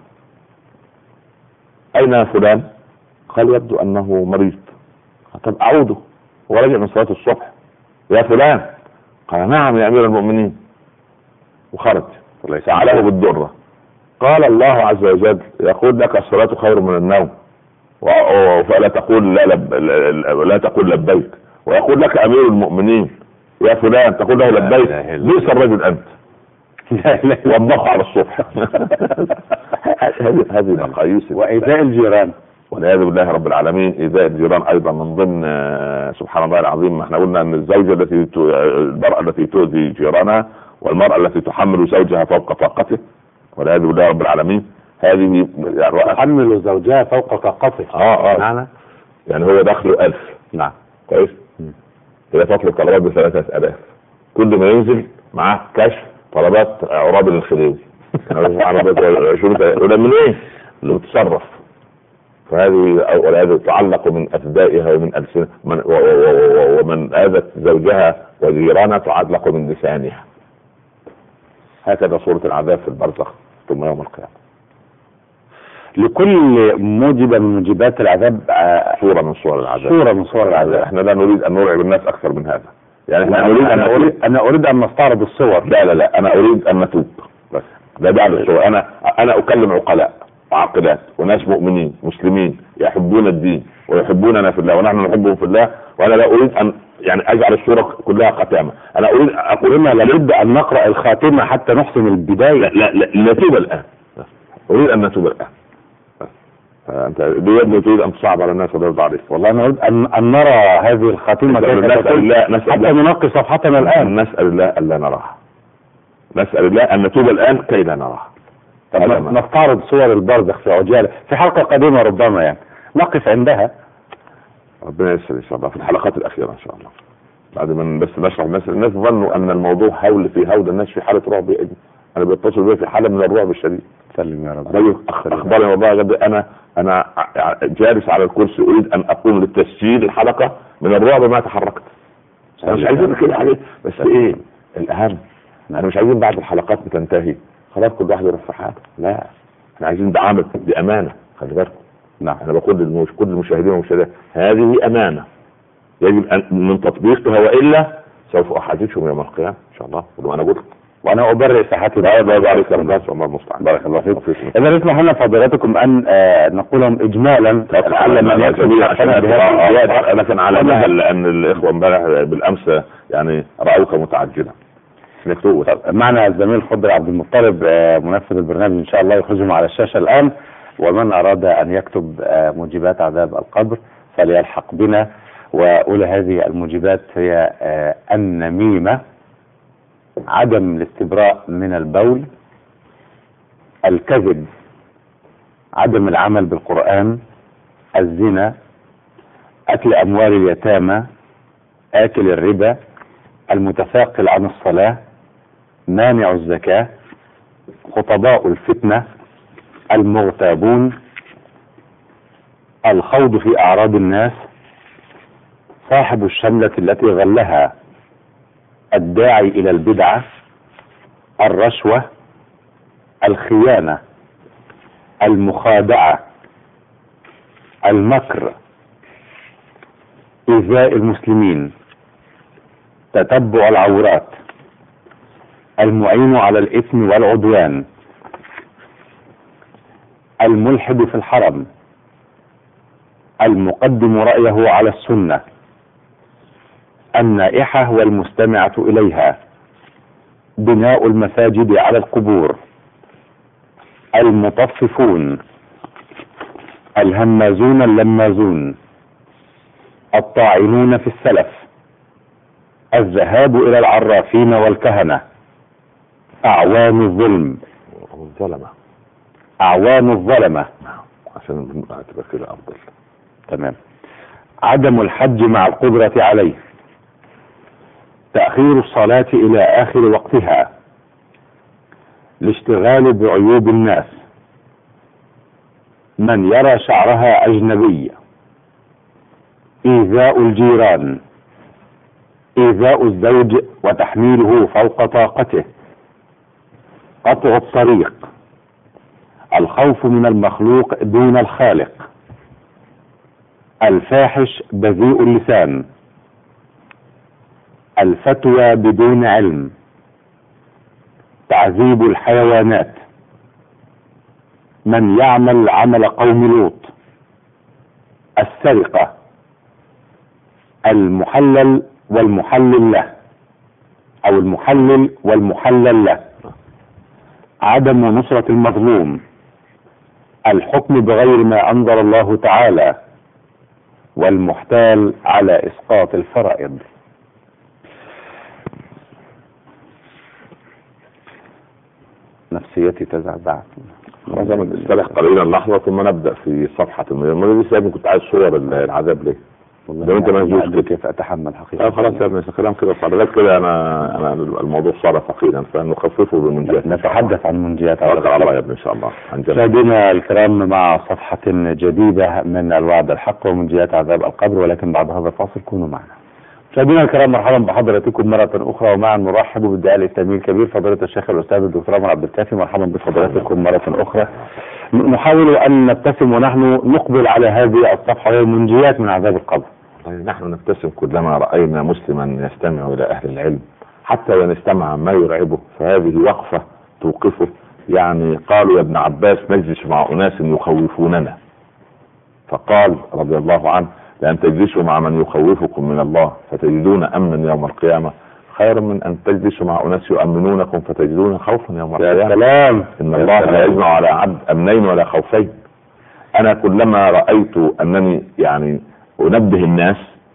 S2: اين فلان؟ قال يبدو انه مريض. طب اعوده، هو راجع من صلاه الصبح. يا فلان. قال نعم يا امير المؤمنين. وخرج سعله بالدره. قال الله عز وجل يقول لك الصلاة خير من النوم، فلا تقول لا تقول لبيك، ويقول لك امير المؤمنين يا فلان تقول له لبيك، ليس الرجل انت. والضغط على الصبح. هذه مقاييس.
S1: وايذاء الجيران
S2: والعياذ بالله رب العالمين. ايذاء الجيران ايضا من ضمن سبحان الله العظيم. ما احنا قلنا ان الزوجة المرأة التي تؤذي جيرانها، والمرأة التي تحمل زوجها فوق طاقته، والعياذ بالله رب العالمين. هذه
S1: تحمل زوجها فوق طاقته.
S2: معنى يعني هو دخله 1000.
S1: نعم.
S2: كويس. هي تطلب طلبات ب3000، كل ما ينزل معاه كشف طلبات عراب الخديوي. ولا من ايه؟ اللي بتصرف. فهذه تعلق من افدائها ومن ألسنة، ومن اذت زوجها وجيرانها تعلق من لسانها. هكذا صورة العذاب في البرزخ ثم يوم القيامة.
S1: لكل موجبة من موجبات العذاب
S2: صورة من صور العذاب. احنا لا نريد ان نرعب الناس اكثر من هذا. يعني احنا
S1: انا اريد ان نستعرض الصور.
S2: لا انا اريد ان نتوب بس. ده بعد الصور. انا اكلم عقلاء وعاقلات وناس مؤمنين مسلمين يحبون الدين ويحبوننا في الله ونحن نحبهم في الله. وانا لا اريد ان يعني اجعل الصورة كلها ختامة. انا اريد اقول
S1: لابد ان نقرأ الخاتمة حتى نحسن البداية.
S2: لا نتوب الان. اريد ان نتوب الان. انت تريد ان تصعب على الناس ولا يرضى عليك؟
S1: والله انا اريد ان نرى هذه الخاتمة حتى ننقي صفحتنا الان.
S2: نسأل الله الا نراها. نسأل الله ان نتوب الان كي لا نراها.
S1: نستعرض صور البرزخ في عجالة في حلقة قديمة ربما، يعني نقف عندها.
S2: ربنا يسر ان شاء الله في الحلقات الاخيرة ان شاء الله. بعد ما بس نشرح الناس ظنوا ان الموضوع هول في هول، الناس في حالة رعب. انا بتصل بيه في حالة من الرعب الشديد.
S1: سلم يا رب.
S2: رجل اخبرني والله غد انا جالس على الكرسي اريد ان اقوم للتسجيل الحلقة من الرعب ما تحركت. انا مش عايزين كده عليه بس ايه الاهم. انا مش عايزين بعد الحلقات بتنتهي خلاص كل واحد يروح في حاله. لا احنا عايزين دعامة بامانة. خلي بالكم.
S1: نعم.
S2: انا بقول كل المشاهدين والمشاهدات هذه امانة يجب ان من تطبيقها، والا سوف احاسبكم يوم القيامة ان شاء الله. وانا قلت
S1: وانا ابرئ صحتي.
S2: عليك الناس والله المستعان.
S1: بارك الله فيكم. اذا نسمح لنا فضيلتكم ان نقولهم اجمالا لعل من يكتب
S2: انا كان على مهل لان الاخوه امبارح بالامس يعني راوك متعجلا.
S1: معنا الزميل خضر عبد المطلب منفذ البرنامج ان شاء الله يخرجهم على الشاشة الان. ومن اراد ان يكتب موجبات عذاب القبر فليلحق بنا. واولى هذه الموجبات هي النميمة، عدم الاستبراء من البول، الكذب، عدم العمل بالقرآن، الزنا، اكل اموال اليتامى، آكل الربا، المتثاقل عن الصلاة، مانع الزكاة، خطباء الفتنة، المغتابون، الخوض في أعراض الناس، صاحب الشملة التي غلها، الداعي إلى البدعة، الرشوة، الخيانة، المخادعة، المكر، إيذاء المسلمين، تتبع العورات، المعين على الإثم والعدوان، الملحد في الحرم، المقدم رأيه على السنة، النائحة والمستمعة إليها، بناء المساجد على القبور، المطففون، الهمازون اللمازون، الطاعنون في السلف، الذهاب إلى العرافين والكهنة، أعوان الظلم، أعوان الظلمة،
S2: عشان تبقى كده أفضل.
S1: تمام. عدم الحج مع القدرة عليه، تأخير الصلاة إلى آخر وقتها، الاشتغال بعيوب الناس، من يرى شعرها أجنبي، إيذاء الجيران، إيذاء الزوج وتحميله فوق طاقته، قطع الطريق، الخوف من المخلوق دون الخالق، الفاحش بذيء اللسان، الفتوى بدون علم، تعذيب الحيوانات، من يعمل عمل قوم لوط، السرقة، المحلل والمحلل له او المحلل والمحلل له، عدم نصرة المظلوم، الحكم بغير ما انزل الله تعالى، والمحتال على اسقاط الفرائض. نفسيتي تزعزعت.
S2: نستريح قليلا لحظة ثم نبدأ في صفحة المرة دي. كنت عايز صور العذاب ليه؟ لو انت ما
S1: كيف اتحمل حقيقة.
S2: خلاص يا ابني كلام كده صار كده. انا الموضوع صار ثقيلا فنخففه بالمنجيات.
S1: نتحدث عن منجيات
S2: على الله يا ابني ان شاء الله.
S1: مشاهدينا الكرام مع صفحة جديدة من الوعد الحق ومنجيات عذاب القبر، ولكن بعد هذا الفاصل كونوا معنا. مشاهدينا الكرام مرحبا بحضراتكم مرة أخرى، ومعا نرحب بالداعي الإسلامي الكبير فضيلة الشيخ الأستاذ الدكتور عمر عبد الكافي. مرحبا بفضيلتكم مرة أخرى. نحاول أن نبتسم ونحن نقبل على هذه الصفحة وهي منجيات من عذاب القبر.
S2: نحن نبتسم كلما رأينا مسلما يستمع إلى أهل العلم، حتى وإن استمع ما يرعبه فهذه وقفة توقفه. يعني قالوا يا ابن عباس نجلس مع أناس يخوفوننا، فقال رضي الله عنه لأن تجلسوا مع من يخوفكم من الله فتجدون أمنا يوم القيامة خير من أن تجلسوا مع أناس يؤمنونكم فتجدون خوفا يوم القيامة.
S1: يا سلام.
S2: إن الله لا يجمع على عبد أمنين ولا خوفين. أنا كلما رأيت أنني يعني أنبه الناس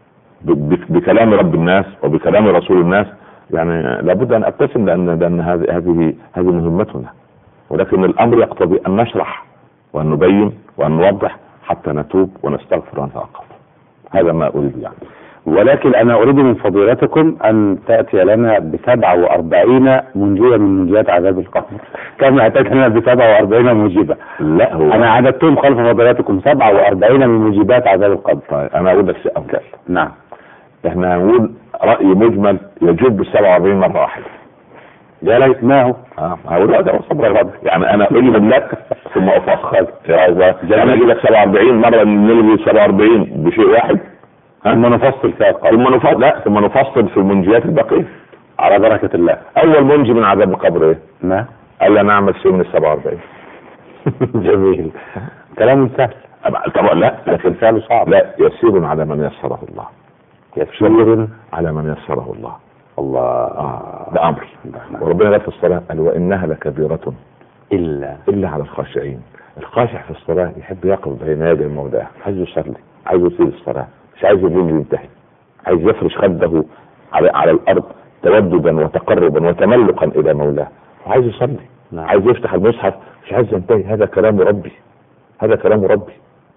S2: بكلام رب الناس وبكلام رسول الناس يعني لابد أن أبتسم، لأن هذه مهمتنا، ولكن الأمر يقتضي أن نشرح وأن نبين وأن نوضح حتى نتوب ونستغفر ونتوقف. هذا ما أريد يعني.
S1: ولكن أنا أريد من فضيلتكم أن تأتي لنا ب47 منجية من منجيات عذاب القبر، كما أتيتنا ب47 موجبة.
S2: لا هو
S1: أنا عددتهم خلف فضيلتكم 47 من موجبات عذاب القبر.
S2: طيب أنا أقول لك شيء أفضل.
S1: نعم.
S2: إحنا هنقول رأي مجمل يجب 47 مرة واحدة.
S1: يا ليت ما هو.
S2: هقول هذا صبر يعني أنا أقول لك ثم أفخر. يعني أجيب لك 47 مرة نلغي 47 بشيء واحد.
S1: ثم نفصل فيها القبر.
S2: ثم نفصل في المنجيات البقية
S1: على بركة الله.
S2: أول منجي من عذاب القبر إيه؟
S1: ما؟
S2: ألا نعمل شيء من 47.
S1: جميل. كلام سهل.
S2: طبعا لا،
S1: لكن فعله صعب.
S2: لا، يسير على من يسره الله.
S1: يسير
S2: على من يسره الله.
S1: الله.
S2: ده امر. وربنا قال في الصلاه قال وانها لكبيره الا على الخاشعين. الخاشع في الصلاه يحب يقف بين يدي المولاه، عايز يصلي، عايز يصير الصلاه، مش عايز الليل ينتهي، عايز يفرش خده على الارض توددا وتقربا وتملقا الى مولاه، وعايز يصلي. عايز يفتح المصحف، مش عايز ينتهي. هذا كلام ربي، هذا كلام ربي.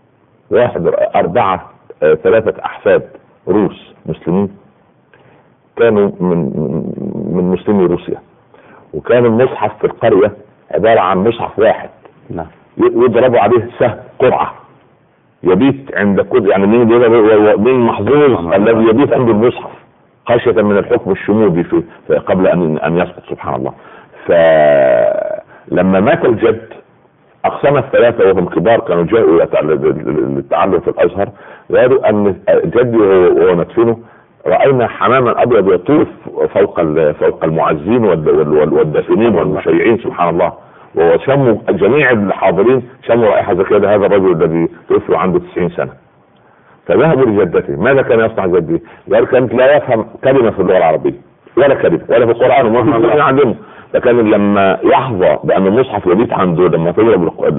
S2: 3 احفاد روس مسلمين كانوا من مسلمي روسيا، وكان المصحف في القرية عبارة عن مصحف واحد.
S1: نعم.
S2: يضربوا عليه سهم قرعة يبيت عند كل، يعني مين محظوظ الذي يبيت عند المصحف خشية من الحكم الشمولي قبل ان يسقط، سبحان الله. فلما مات الجد اقسم الثلاثة وهم كبار كانوا جاءوا للتعلم في الازهر، قالوا ان جدي وهو مدفنه رأينا حماما ابيض يطوف فوق المعزين والدافنين والمشيعين، سبحان الله. وشموا جميع الحاضرين شموا رائحة زي كده هذا الرجل الذي توفي عنده 90 سنة. فذهبوا لجدته، ماذا كان يصنع جدي؟ قال كانت لا يفهم كلمة في اللغة العربية ولا كلمة ولا في القرآن وما في القرآن يعلمه، لكن لما يحظى بأن المصحف يبيت عنده لما يضربوا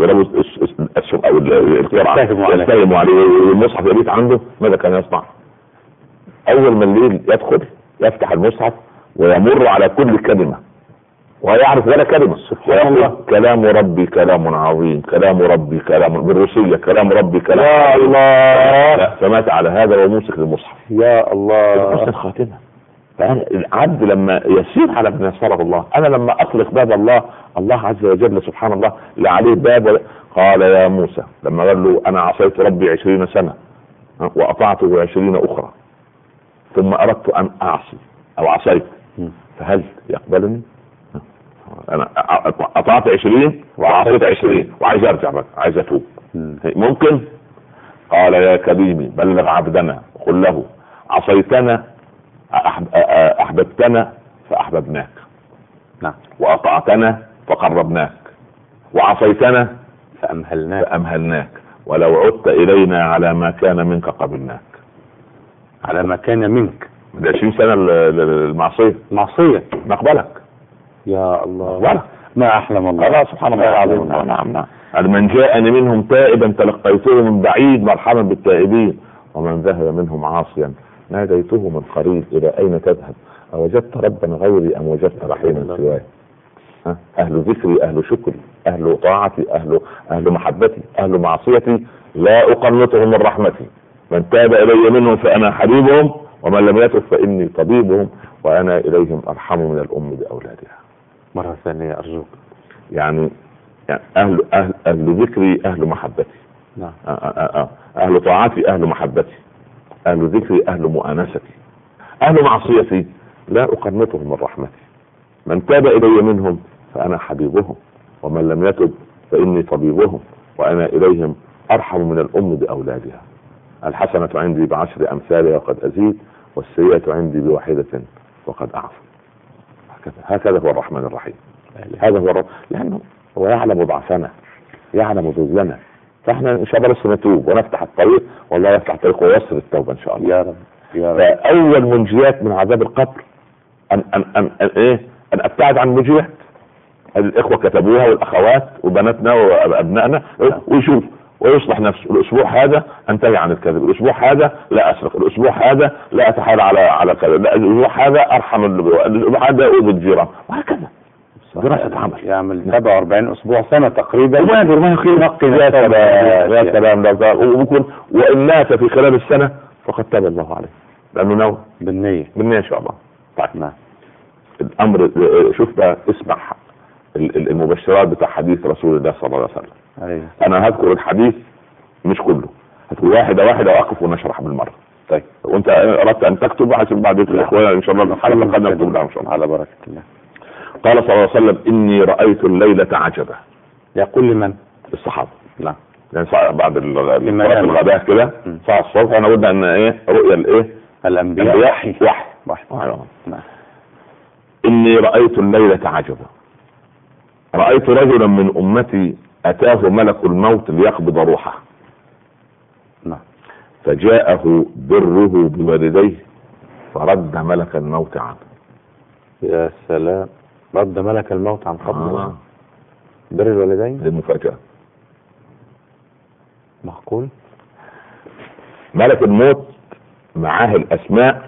S2: السم او القرعة يستهموا عليه والمصحف يبيت عنده، ماذا كان يصنع؟ اول ما الليل يدخل يفتح المصحف ويمر على كل كلمة ويعرف ولا كلمة، سبحان الله. كلام ربي كلام عظيم، كلام ربي كلام بالروسية، كلام ربي كلام
S1: يا الله.
S2: فمات على هذا وموسك للمصحف. يا الله. حسن الخاتمة. العبد لما يسير على ما يسره الله، انا لما اطلق باب الله عز وجل سبحان الله لا عليه باب. قال يا موسى لما قال له انا عصيت ربي 20 سنة واطعته 20 اخرى ثم اردت ان اعصي او عصيت، فهل يقبلني؟ انا اطعت 20 وعصيت 20 وعايز ارجع بقى، عايز اتوب، ممكن؟ قال يا كريمي بلغ عبدنا قل له عصيتنا احببتنا فاحببناك،
S1: نعم،
S2: واطعتنا فقربناك، وعصيتنا فامهلناك، ولو عدت الينا على ما كان منك قبلناك.
S1: على ما كان منك
S2: ده 20 سنة المعصية نقبلك.
S1: يا الله ما احلم الله
S2: سبحان الله العظيم. نعم. من جاءني منهم تائبا تلقيته من بعيد مرحبا بالتائبين، ومن ذهب منهم عاصيا ناديته من قريب الى اين تذهب اوجدت ربا غيري ام وجدت رحيما سواي. اهل ذكري اهل شكري اهل طاعتي اهل محبتي اهل معصيتي لا اقنطهم من رحمتي، من تاب الي منهم فانا حبيبهم ومن لم يتب فاني طبيبهم وانا اليهم ارحم من الام باولادها.
S1: مرة ثانية ارجوك.
S2: يعني اهل ذكري اهل محبتي،
S1: نعم.
S2: اهل طاعتي اهل محبتي، اهل ذكري اهل مؤانستي، اهل معصيتي لا اقنطهم من رحمتي، من تاب الي منهم فانا حبيبهم ومن لم يتب فاني طبيبهم وانا اليهم ارحم من الام باولادها. الحسنة عندي ب10 امثالها وقد ازيد، والسيئة عندي ب1 وقد اعفو. هكذا هو الرحمن الرحيم. هذا هو لانه هو يعلم ضعفنا يعلم ذلنا، فاحنا ان شاء الله بس نتوب ونفتح الطريق، والله يفتح الطريق ويسر التوبة ان شاء الله
S1: يا رب.
S2: فاول منجيات من عذاب القبر ان ابتعد عن منجيات. الاخوة كتبوها والاخوات وبناتنا وابنائنا، ويشوف ويصلح نفسه. الاسبوع هذا انتهي عن الكذب، الاسبوع هذا لا اسرق، الاسبوع هذا لا اتحايل على كذا، الاسبوع هذا ارحم، الاسبوع هذا اؤذي الجيران، وهكذا دراسة عمل.
S1: يعمل 47 اسبوع سنة تقريبا.
S2: وما يخير يا سلام وان مات في خلال السنة فقد تاب الله عليه لانه نوى
S1: بالنية
S2: ان شاء الله.
S1: طيب نعم.
S2: الامر شوف بقى، اسمع المبشرات بتاع حديث رسول الله صلى الله عليه وسلم. انا هذكر الحديث مش كله، هذكر واحدة واقف ونشرح بالمرة. طيب وانت اردت ان تكتب حسب بعد الاخوان ان شاء الله الحلقة قد نكتب لها ان شاء الله على بركة الله. قال صلى الله عليه وسلم اني رأيت الليلة عجبا.
S1: يقول لمن؟
S2: الصحابة.
S1: نعم.
S2: يعني بعد الغداء كده ساعة الصبح انا قلنا ان رؤيا
S1: الانبياء
S2: وحي. نعم. اني رأيت الليلة عجبا، رأيت رجلا من امتي اتاه ملك الموت ليقبض روحه.
S1: نعم.
S2: فجاءه بره بوالديه فرد ملك الموت عنه.
S1: يا سلام، رد ملك الموت عن قبله. بر الوالدين.
S2: دي المفاجأة.
S1: معقول؟
S2: ملك الموت معاه الأسماء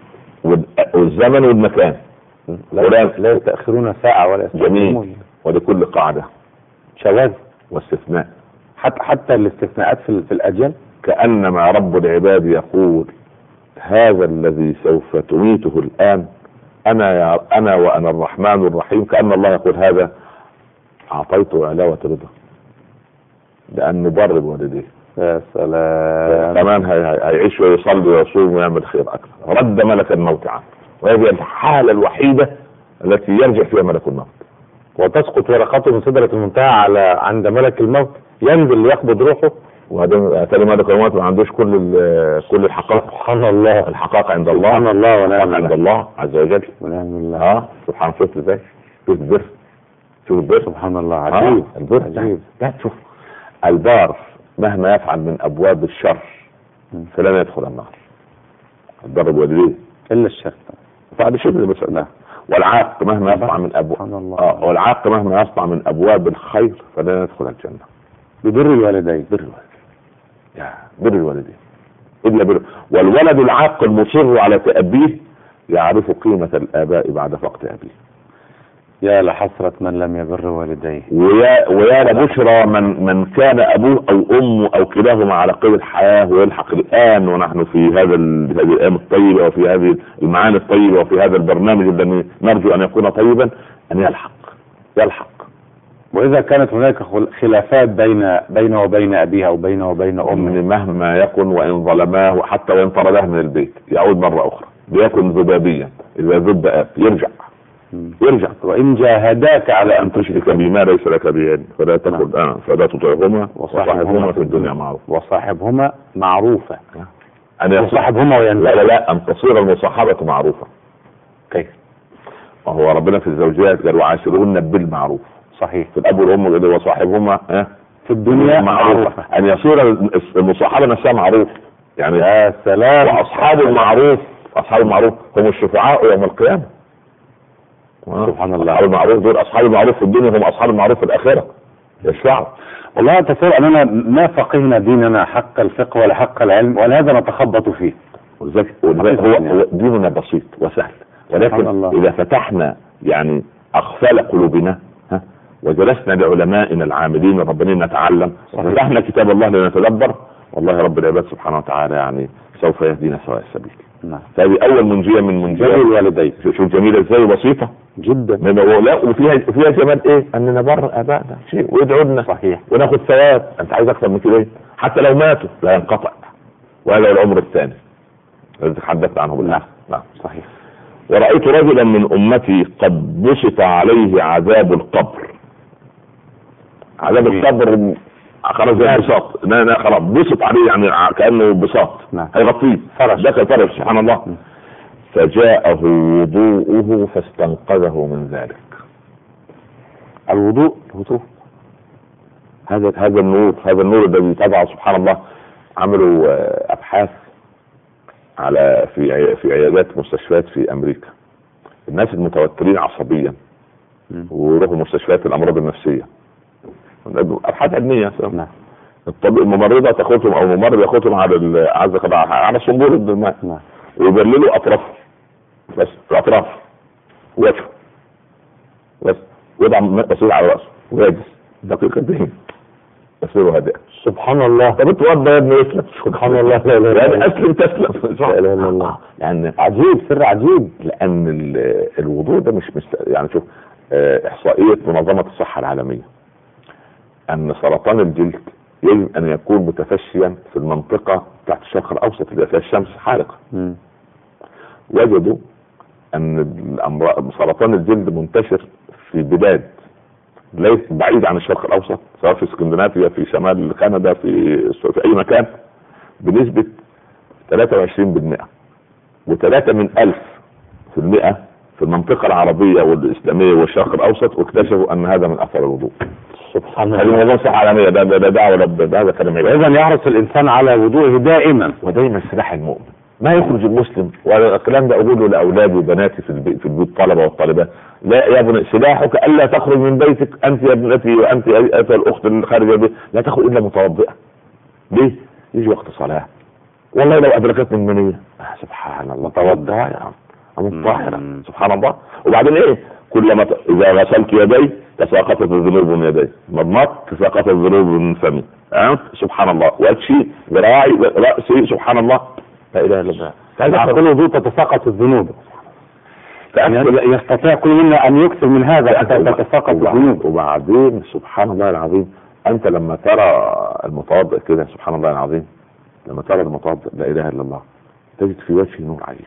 S2: والزمن والمكان،
S1: لا يتأخرون ساعة ولا يستقدمون.
S2: جميل. ولكل قاعدة
S1: شواذ
S2: واستثناء،
S1: حتى الاستثناءات في الأجل.
S2: كأنما رب العباد يقول هذا الذي سوف تميته الآن أنا وأنا الرحمن الرحيم. كأن الله يقول هذا أعطيته علاوة رضا لأن نبر والديه.
S1: يا سلام،
S2: كمان هيعيش ويصلي ويصوم ويعمل خير أكثر. رد ملك الموت عنه، وهذه الحالة الوحيدة التي يرجع فيها ملك الموت.
S1: وتسقط ورقته من سدرة المنتهى عند ملك الموت، ينزل ليقبض روحه.
S2: وهذا تالي ملك الموت ما عندوش كل الحقائق.
S1: سبحان الله،
S2: الحقائق عند الله.
S1: سبحان الله ونعم
S2: عند الله عز وجل
S1: ونعم الله.
S2: سبحان. شوف ازاي، شوف البر، شوف البر.
S1: سبحان الله، عجيب.
S2: البر عجيب. لا تشوف البار مهما يفعل من ابواب الشر فلن يدخل النار. البر الوالدين
S1: الا الشر.
S2: بعد شبه بس. والعاق مهما يصنع من ابواب والعاق مهما يصنع من ابواب الخير فلن يدخل الجنه.
S1: ببر الوالدين.
S2: بر الوالدين، يا بر الوالدين الا بر. والولد العاق المصر على تأبيه يعرف قيمة الآباء بعد فقد أبيه.
S1: يا لحسرة من لم يبر والديه.
S2: ويا لبشرى من كان أبوه أو أمه أو كلاهما على قيد الحياة ويلحق الآن ونحن في هذه الأيام الطيبة وفي هذه المعاني الطيبة وفي هذا البرنامج الذي نرجو أن يكون طيبا، أن يلحق.
S1: وإذا كانت هناك خلافات بينه وبين أبيها أو بينه وبين أمه
S2: مهما يكن، وإن ظلماه حتى وإن طرده من البيت يعود مرة أخرى، بيكن ذبابيا. إذا ذب أب يرجع.
S1: وإن جاهداك على أن
S2: تشرك بما ليس لك به فلا تقل فلا تطعهما وصاحبهما في الدنيا معروفا.
S1: وصاحبهما معروفة.
S2: وصاحبهما لا أن تصير المصاحبة معروفة.
S1: كيف؟
S2: وهو ربنا في الزوجات قال وعاشرهن بالمعروف.
S1: صحيح.
S2: في الأب والأم قال وصاحبهما
S1: في الدنيا معروفة.
S2: أن يصير المصاحبة نفسها معروف. يعني
S1: يا سلام.
S2: وأصحاب المعروف هم الشفعاء يوم القيامة.
S1: سبحان الله.
S2: أصحاب المعروف دول أصحاب المعروف في الدنيا هم أصحاب المعروف في الآخرة. يشفعوا.
S1: والله تصور أننا ما فقهنا ديننا حق الفقه ولا حق العلم، ولهذا نتخبط فيه.
S2: ولذلك هو ديننا بسيط وسهل، ولكن إذا فتحنا يعني أغفال قلوبنا وجلسنا لعلمائنا العاملين الربانيين نتعلم وفتحنا كتاب الله لنتدبر، والله رب العباد سبحانه وتعالى يعني سوف يهدينا سواء السبيل. فهذه أول منجية من منجيات
S1: الوالدين.
S2: شوف جميلة ازاي بسيطة
S1: جدا.
S2: وفيها جمال ايه؟ ان نبر ابائنا شيء ويدعوا لنا.
S1: صحيح.
S2: وناخد ثواب. انت عايز اكثر من كده ايه؟ حتى لو ماتوا لا ينقطع، وهذا العمر الثاني الذي تحدثت عنه بالله.
S1: نعم صحيح.
S2: ورأيت رجلا من امتي قد بسط عليه عذاب القبر. عذاب القبر خلاص زي البساط. خلاص بسط عليه يعني كأنه بساط. هيغطيه فرش. ده فرش. سبحان الله. فجاءه وضوءه فاستنقذه من ذلك.
S1: الوضوء
S2: هذا النور الذي تبع. سبحان الله. عملوا ابحاث على في عيادات مستشفيات في امريكا. الناس المتوترين عصبيا ويروحوا مستشفيات الامراض النفسيه، ابحاث علميه. الممرضه تاخذهم او الممرض ياخذهم على صنبور الماء ويبللوا اطرافهم بس في اطراف وجهه بس، ويضع بصير على راسه ويجلس دقيقتين يصير هادئا.
S1: سبحان الله.
S2: طب اتوضى يا ابني اسلم.
S1: سبحان الله. لا لا
S2: يعني اسلم تسلم.
S1: لا اله الا الله.
S2: يعني
S1: عجيب، سر عجيب.
S2: لان الوضوء ده مش يعني شوف احصائيه منظمه الصحه العالميه ان سرطان الجلد يجب ان يكون متفشيا في المنطقه بتاعت الشرق الاوسط اللي فيها الشمس حارقه. وجدوا ان سرطان الجلد منتشر في بلاد ليس بعيد عن الشرق الاوسط، سواء في اسكندنافيا في شمال كندا في اي مكان، بنسبه 23%، و3 من 1000% في المنطقه العربيه والاسلاميه والشرق الاوسط، واكتشفوا ان هذا من اثر الوضوء.
S1: سبحان الله.
S2: هذه منظمه صحه عالميه. ده دعوه. ده كلام.
S1: اذا يحرص الانسان على وضوءه دائما.
S2: ودائما سلاح المؤمن. ما يخرج المسلم، والكلام ده اقوله لاولادي وبناتي في البيت الطلبه والطالبات. لا يا ابني، سلاحك الا تخرج من بيتك انت يا ابنتي وانت ايتها الاخت الخارجه البيت، لا تخرج الا متوضئه. ليه؟ يجي وقت صلاه والله لو ادركتني المنيه سبحان الله توضأ يا عم طاهرة سبحان الله. وبعدين ايه؟ كلما اذا غسلت يدي تساقطت الذنوب من يدي، مضمضت تساقطت الذنوب من فمي، سبحان الله، وجهي ذراعي راسي سبحان الله، لا اله الا الله.
S1: مع كل وضوء تتساقط الذنوب، يستطيع كل منا ان يكثر من هذا حتى تتساقط الذنوب.
S2: وبعدين سبحان الله العظيم، انت لما ترى المتوضئ كده سبحان الله العظيم، لما ترى المتوضئ لا اله الا الله تجد في وجهه نور عجيب،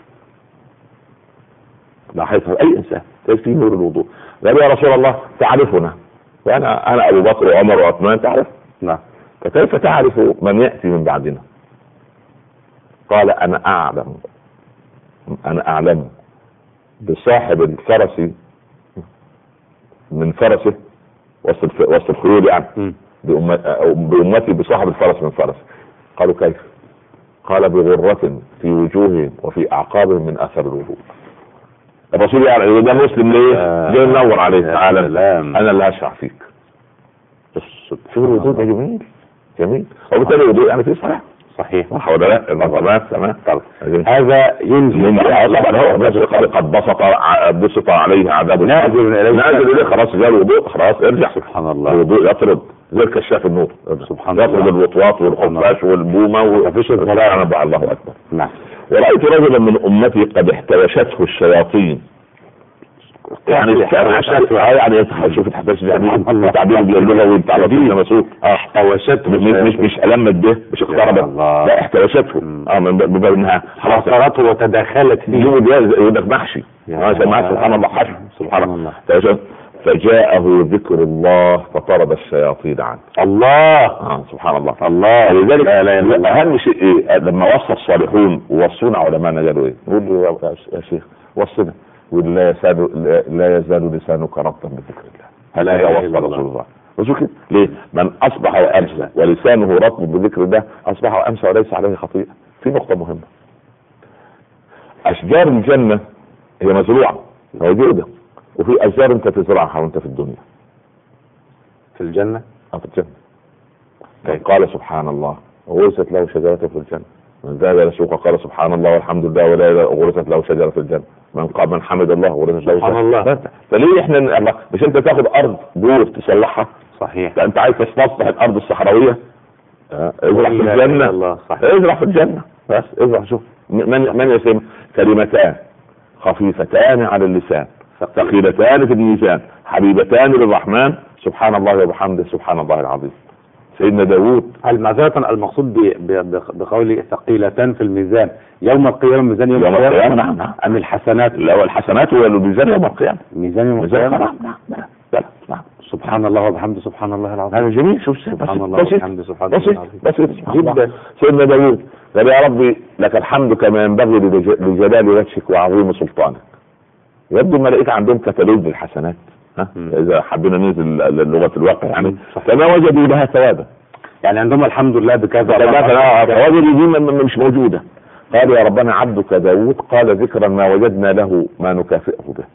S2: لاحظها اي انسان تجد فيه نور الوضوء. قال يا رسول الله تعرفنا، وانا ابو بكر وعمر وعثمان تعرف؟
S1: نعم.
S2: فكيف تعرف من ياتي من بعدنا؟ قال انا اعلم بصاحب الفرس من فرسه وسط الخيول يعني بأمتي بصاحب الفرس من فرسه. قالوا كيف؟ قال بغرة في وجوههم وفي أعقابهم من أثر الوضوء. الرسول يعني ده مسلم ليه؟ جاي ننور عليه تعالى، أنا اللي هشرح فيك. شوف الوضوء ده جميل وبالتالي الوضوء يعني فيه صحيح صح ولا لا؟ النظامات تمام.
S1: هذا ينزل
S2: قد بسط عليه عذاب نازل اليه، خلاص جاء الوضوء، خلاص ارجع.
S1: سبحان الله.
S2: الوضوء يطرد زي كشاف النور،
S1: سبحان الله،
S2: يطرد الوطواط والخفاش والبومه
S1: ومفيش الظلام.
S2: الله اكبر.
S1: نعم.
S2: ورأيت رجلا من امتي قد احتوشته الشياطين، يعني يعني شوف الحباش يعني تعبير اللغوي بتاع اللغوي مسوق
S1: احتوشته
S2: مش ألمت به مش اقتربت، لا احتوشته من باب انها
S1: حصرته وتداخلت فيه،
S2: يقول لك محشي سبحان الله حشو سبحان الله. فجاءه ذكر الله فطرد الشياطين عنه.
S1: الله
S2: سبحان الله. لذلك اهم شيء ايه؟ لما وصى الصالحون ووصونا علماءنا قالوا ايه؟ نقول له يا شيخ وصنا، ولا لا يزال لسانك رطبا بذكر الله. هل هذا وصى رسول الله؟ رسول كده ليه؟ من اصبح وامسى ولسانه رطب بذكر الله اصبح وامسى وليس عليه خطيئه. في نقطه مهمه، اشجار الجنه هي مزروعه موجوده، وفي اشجار انت تزرعها وانت في الدنيا.
S1: في الجنه
S2: في الجنه قال سبحان الله وغرست له شجره في الجنه، من ذهب الى السوق قال سبحان الله والحمد لله ولا اله، غرست له شجره في الجنه، من حمد الله غرست له
S1: سبحان الله.
S2: فليه احنا مش انت تاخد ارض بور تصلحها؟
S1: صحيح.
S2: انت عايز تستصلح الارض الصحراويه، ازرع في الجنه. ازرع في الجنه بس، ازرع. شوف من يسمى كلمتان خفيفتان على اللسان ثقيلتان في الميزان حبيبتان للرحمن سبحان الله وبحمده سبحان الله العظيم. سيدنا داوود
S1: المعذرة المقصود بقوله ثقيلتان في الميزان يوم القيامة، ميزان يوم
S2: القيامة. نعم.
S1: أم الحسنات؟
S2: لا، الحسنات هو الميزان يوم القيامة.
S1: ميزان يوم القيامة.
S2: نعم.
S1: سبحان الله وبحمده سبحان الله العظيم.
S2: هذا جميل. شوف
S1: سبحان الله وبحمده سبحان الله العظيم.
S2: بس جدا. سيدنا داوود قال يا ربي لك الحمد كما ينبغي لجلال وجهك وعظيم سلطانك. يبدو الملائكة عندهم كتالوج للحسنات، إذا حبينا ننزل للغة الواقع يعني، فما وجدوا لها ثوابا.
S1: يعني عندهم الحمد لله بكذا
S2: وجدوا دي مش موجودة. قال يا ربنا عبدك داوود قال ذكرا ما وجدنا له ما نكافئه به.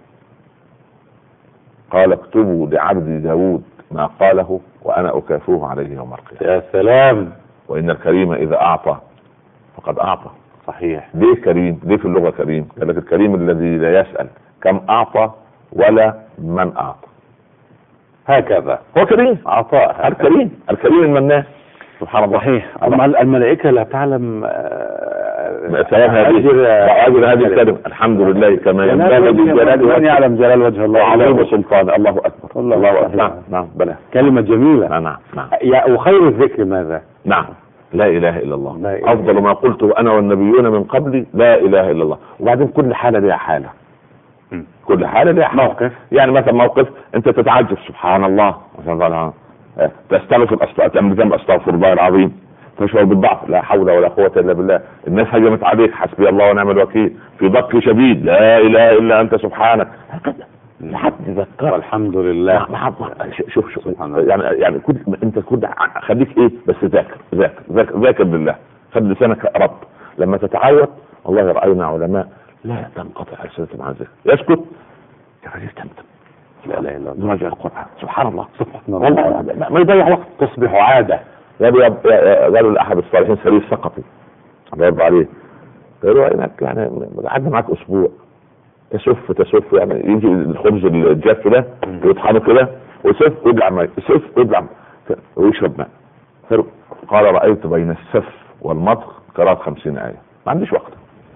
S2: قال اكتبوا لعبدي داوود ما قاله وأنا أكافئه عليه يوم القيامة.
S1: يا سلام.
S2: وإن الكريم إذا أعطى فقد أعطى.
S1: صحيح.
S2: ليه كريم؟ ليه في اللغة كريم؟ قال لك الكريم الذي لا يسأل كم أعطى ولا من أعطى، هكذا هو كريم. عطاء الكريم المنان سبحان الله.
S1: صحيح. الملائكة لا تعلم
S2: ثواب هذه الكلمة الحمد لله كما ينبغي لجلال وجهه،
S1: من يعلم جلال وجه الله
S2: وعظيم سلطانه. الله أكبر. الله أكبر. نعم بلى
S1: كلمة جميلة.
S2: نعم.
S1: وخير الذكر ماذا؟
S2: نعم لا إله إلا الله. أفضل ما قلته أنا والنبيون من قبلي لا إله إلا الله. وبعدين كل حالة لها حالة، كل حالة لها
S1: موقف.
S2: يعني مثلا موقف انت تتعجب سبحان الله، تستغفر استغفر الله العظيم، تشعر بالضعف لا حول ولا قوة الا بالله، الناس هجمت عليك حسبي الله ونعم الوكيل، في ضغط شديد لا اله الا انت سبحانك، هكذا لحد ذكر
S1: والحمد لله.
S2: شوف يعني انت كل خليك ايه بس ذاكر لله، خد لسانك رب. لما تتعود والله رأينا علماء لا تنقطع ألسنتهم عن ذكر. يسكت يا رجل تمتم. لا لا لا نراجع القرآن. سبحان الله والله ما يضيع وقت.
S1: تصبح عادة.
S2: قالوا لأحد الصالحين سرير ثقفي الله يرضى عليه، قالوا انك يعني قعدنا معاك اسبوع تسف يعني يجي الخبز الجاف ده ويطحنه كده ويسف ويبلع ماء يسف ويبلع ويشرب ماء. قال رأيت بين السف والمضغ قراءة 50 آية. ما عنديش وقت.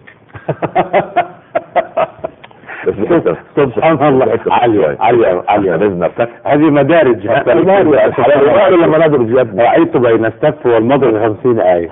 S1: سبحان الله. عالية
S2: لازم نرتاح.
S1: هذه مدارج.
S2: لما ندرج يا ابني
S1: رأيت بين السف والمضغ 50 آية.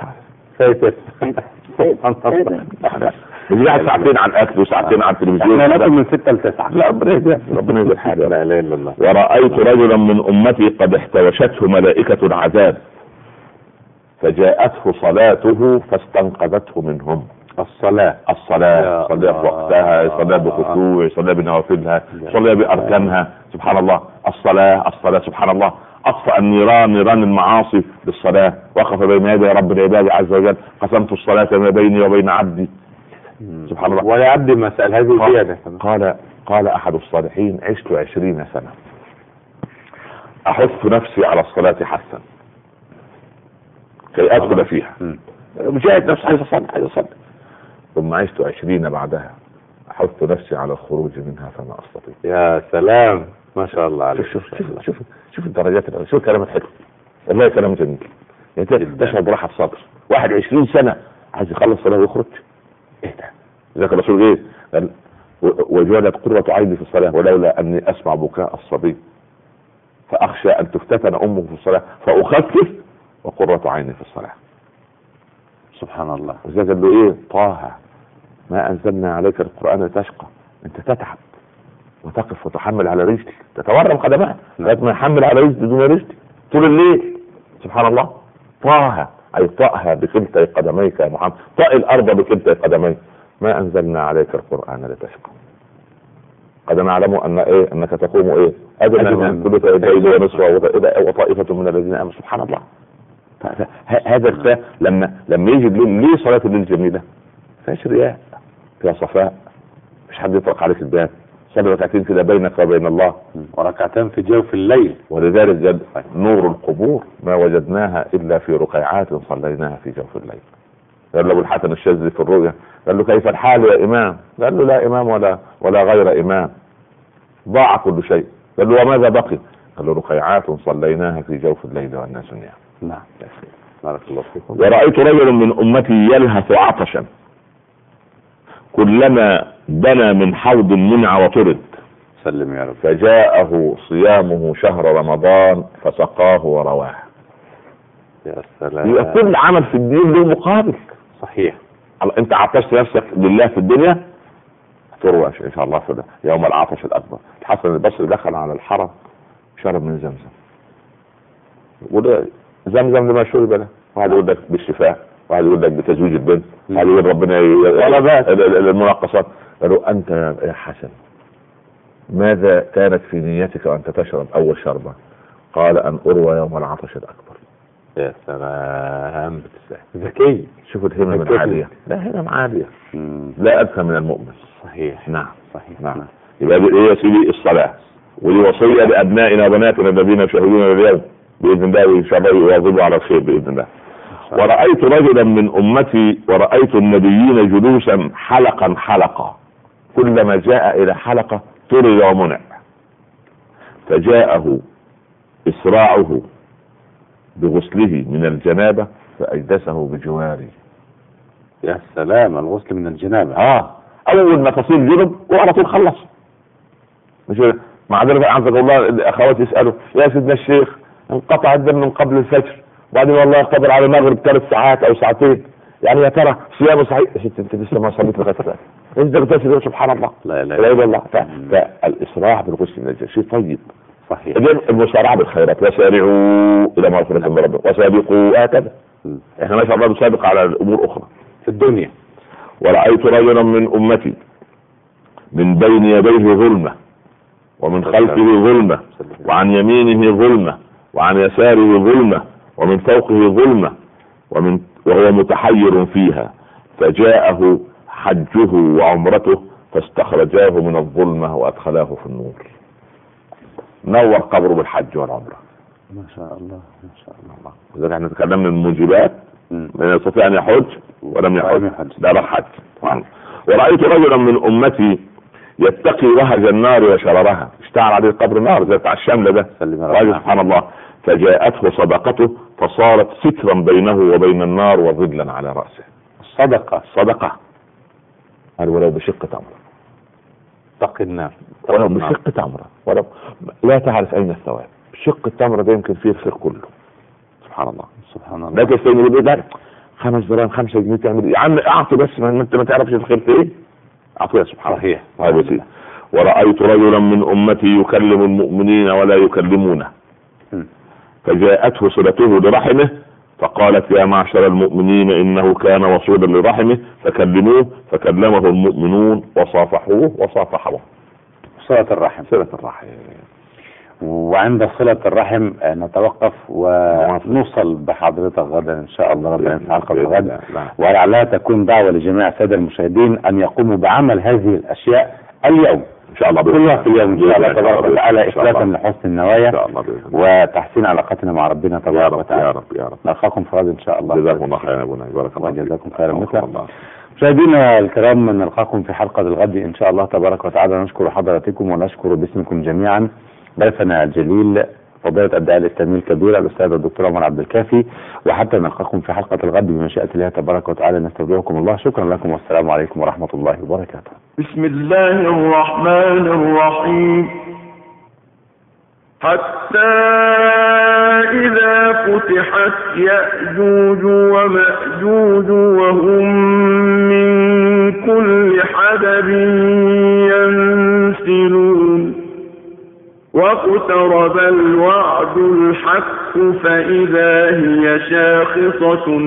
S2: مش قاعد ساعتين عن الاكل وساعتين عن التلفزيون.
S1: احنا ناكل من 6 ل 9.
S2: لا ربنا يجزي الحال.
S1: لا اله الا الله.
S2: ورأيت رجلا من امتي قد احتوشته ملائكة العذاب فجاءته صلاته فاستنقذته منهم.
S1: الصلاة
S2: صلاة بوقتها، صلاة بخشوع، صلاة بنوافلها، صلاة بأركانها. سبحان الله. الصلاة سبحان الله. أطفأ النيران، نيران المعاصي بالصلاة. وقف بين يدي رب العباد عز وجل. قسمت الصلاة ما بيني وبين عبدي. سبحان الله.
S1: ولا عبدي ما سأل هذه زيادة.
S2: قال أحد الصالحين عشت 20 سنة أحث نفسي على الصلاة حثا كي أدخل فيها. مجاهد نفسي عايز أصلي ثم عشت 20 بعدها أحث نفسي على الخروج منها فما أستطيع.
S1: يا سلام ما شاء الله عليك.
S2: شوف الدرجات، شوف الكلام الحلو والله كلام جميل. تشعر براحة صدر. 21 سنة عايز يخلص صلاة ويخرج. ايه ده؟ ذاك الرسول ايه؟ قال وجعلت قرة عيني في الصلاة ولولا اني اسمع بكاء الصبي فاخشى ان تفتتن امه في الصلاة فاخفف وقرة عيني في الصلاة.
S1: سبحان الله.
S2: وذاك قال له ايه؟ طه ما انزلنا عليك القرآن لتشقى. انت تتعب وتقف وتحمل على رجلك، تتورم قدمها لغايه ما يحمل على رجلك دون رجلك طول الليل. سبحان الله. طه اي طأها بكلتا قدميك يا محمد، طأ الارض بكلتا قدميك. ما انزلنا عليك القرآن لتشقى. قد نعلم ان ايه؟ انك تقوم ايه؟ ادنى من ثلث الليل ونصفه وطائفة من الذين امنوا. سبحان الله. هذا الفا لما يجي ليه صلاة الليل جميلة؟ فيش رياء، فيها صفاء، مش حد يطرق عليك الباب. صلي ركعتين كده بينك وبين الله،
S1: وركعتين في جوف الليل.
S2: ولذلك جد نور القبور ما وجدناها الا في ركيعات صليناها في جوف الليل. قال له ابو الحسن الشاذلي في الرؤيا، قال له كيف الحال يا امام؟ قال له لا امام ولا غير امام، ضاع كل شيء. قال له وماذا بقي؟ قال له ركيعات صليناها في جوف الليل والناس نيام.
S1: نعم. بارك الله فيكم.
S2: ورأيت رجلا من امتي يلهث عطشا كلما بنى من حوض منع وطرد.
S1: سلم يا رب.
S2: فجاءه صيامه شهر رمضان فسقاه ورواه.
S1: يا سلام.
S2: كل عمل في الدين له مقابل.
S1: صحيح.
S2: انت عطشت نفسك لله في الدنيا تروى ان شاء الله في يوم العطش الاكبر. الحسن البصري دخل على الحرم شرب من زمزم، وده زمزم لما شرب له، واحد يقول لك بالشفاء، واحد يقول لك بتزويج البنت، واحد يقول ربنا المناقصات. قالوا انت يا حسن ماذا كانت في نيتك وانت تشرب اول شربة؟ قال ان اروى يوم العطش الاكبر.
S1: يا سلام. ذكي.
S2: شوفوا الهمم عالية. لا همم عالية لا ادنى من المؤمن.
S1: صحيح.
S2: نعم
S1: صحيح.
S2: نعم. يبقى ايه يا سيدي؟ الصلاة. ودي وصية لابنائنا وبناتنا الذين يشاهدون اليوم باذن الله، وان شاء الله يواظبوا على الخير باذن الله. ورأيت رجلا من امتي ورأيت النبيين جلوسا حلقا كلما جاء الى حلقة طرد ومنع. فجاءه اسراعه بغسله من الجنابة فاجلسه بجواري.
S1: يا سلام. الغسل من الجنابة.
S2: اول ما تصير جنب وعلى طول خلص. مش مع ذلك عزك الله الاخوات يسألوا يا سيدنا الشيخ انقطع الدم من قبل الفجر وبعدين والله يقدر على المغرب 3 ساعات او ساعتين، يعني يا ترى صيامه صحيح؟ انت لسه ما صليت لغايه الان، انت بتغتسل. سبحان الله. لا اله الا الله. فالاسراع بالغسل من الجنابة شيء طيب.
S1: صحيح.
S2: المسارعة بالخيرات، وسارعوا الى مغفرة من ربكم وسابقوا. هكذا احنا ما شاء الله نسابق على الامور اخرى
S1: في الدنيا.
S2: ورأيت رجلا من امتي من بين يديه ظلمة ومن خلفه ظلمة وعن يمينه ظلمة وعن يساره ظلمة ومن فوقه ظلمة وهو متحير فيها. فجاءه حجه وعمرته فاستخرجاه من الظلمة وادخلاه في النور. نور قبره بالحج والعمرة.
S1: ما شاء الله ما شاء الله.
S2: إذا احنا تكلمنا من الموجبات، من يستطيع ان يحج ولم يحج ده بحج. ورأيت رجلا من امتي يتقي وهج النار وشررها، اشتعل عليه قبر النار زي بتاع الشمل ده راجل سبحان الله، فجاءته صدقته فصارت سترا بينه وبين النار وظلا على رأسه. صدقة قال ولو بشق تمرة.
S1: اتق النار
S2: ولو بشق تمرة، ولو لا تعرف اين الثواب. شق التمرة ده يمكن فيه الخير كله. سبحان الله
S1: سبحان الله.
S2: لا تستني ده 5 دراهم 5 جنيه تعمل يا عم اعطي بس، ما انت ما تعرفش الخير في ايه. اعطيه سبحان الله. صحيح. ورأيت رجلا من امتي يكلم المؤمنين ولا يكلمونه، فجاءته صلته لرحمه فقالت يا معشر المؤمنين انه كان وصولا لرحمه فكلموه، فكلمه المؤمنون وصافحوه وصافحوه.
S1: صلة الرحم. وعند صلة الرحم نتوقف ونوصل بحضرتك غدا ان شاء الله ربنا في حلقة الغد، ولعلها تكون دعوة لجميع السادة المشاهدين ان يقوموا بعمل هذه الاشياء اليوم ان شاء الله، كلها في اليوم ان شاء الله تبارك وتعالى، اخلاصا لحسن النوايا وتحسين علاقتنا مع ربنا تبارك وتعالى.
S2: يا رب.
S1: نلقاكم في غد ان شاء الله.
S2: جزاكم الله خيرا يا ابونا، بارك الله
S1: وجزاكم خيرا مثله. مشاهدينا الكرام، نلقاكم في حلقة الغد ان شاء الله تبارك وتعالى. نشكر حضراتكم ونشكر باسمكم جميعا ضيفنا الجليل فضيلة الداعية الإسلامي الكبير الأستاذ الدكتور عمر عبد الكافي، وحتى نلقاكم في حلقة الغد بمشيئة الله تبارك وتعالى. نستودعكم الله. شكرا لكم والسلام عليكم ورحمة الله وبركاته.
S3: بسم الله الرحمن الرحيم. حتى إذا فتحت يأجوج ومأجوج وهم من كل حدب ينسلون واقترب الوعد الحق فإذا هي شاخصة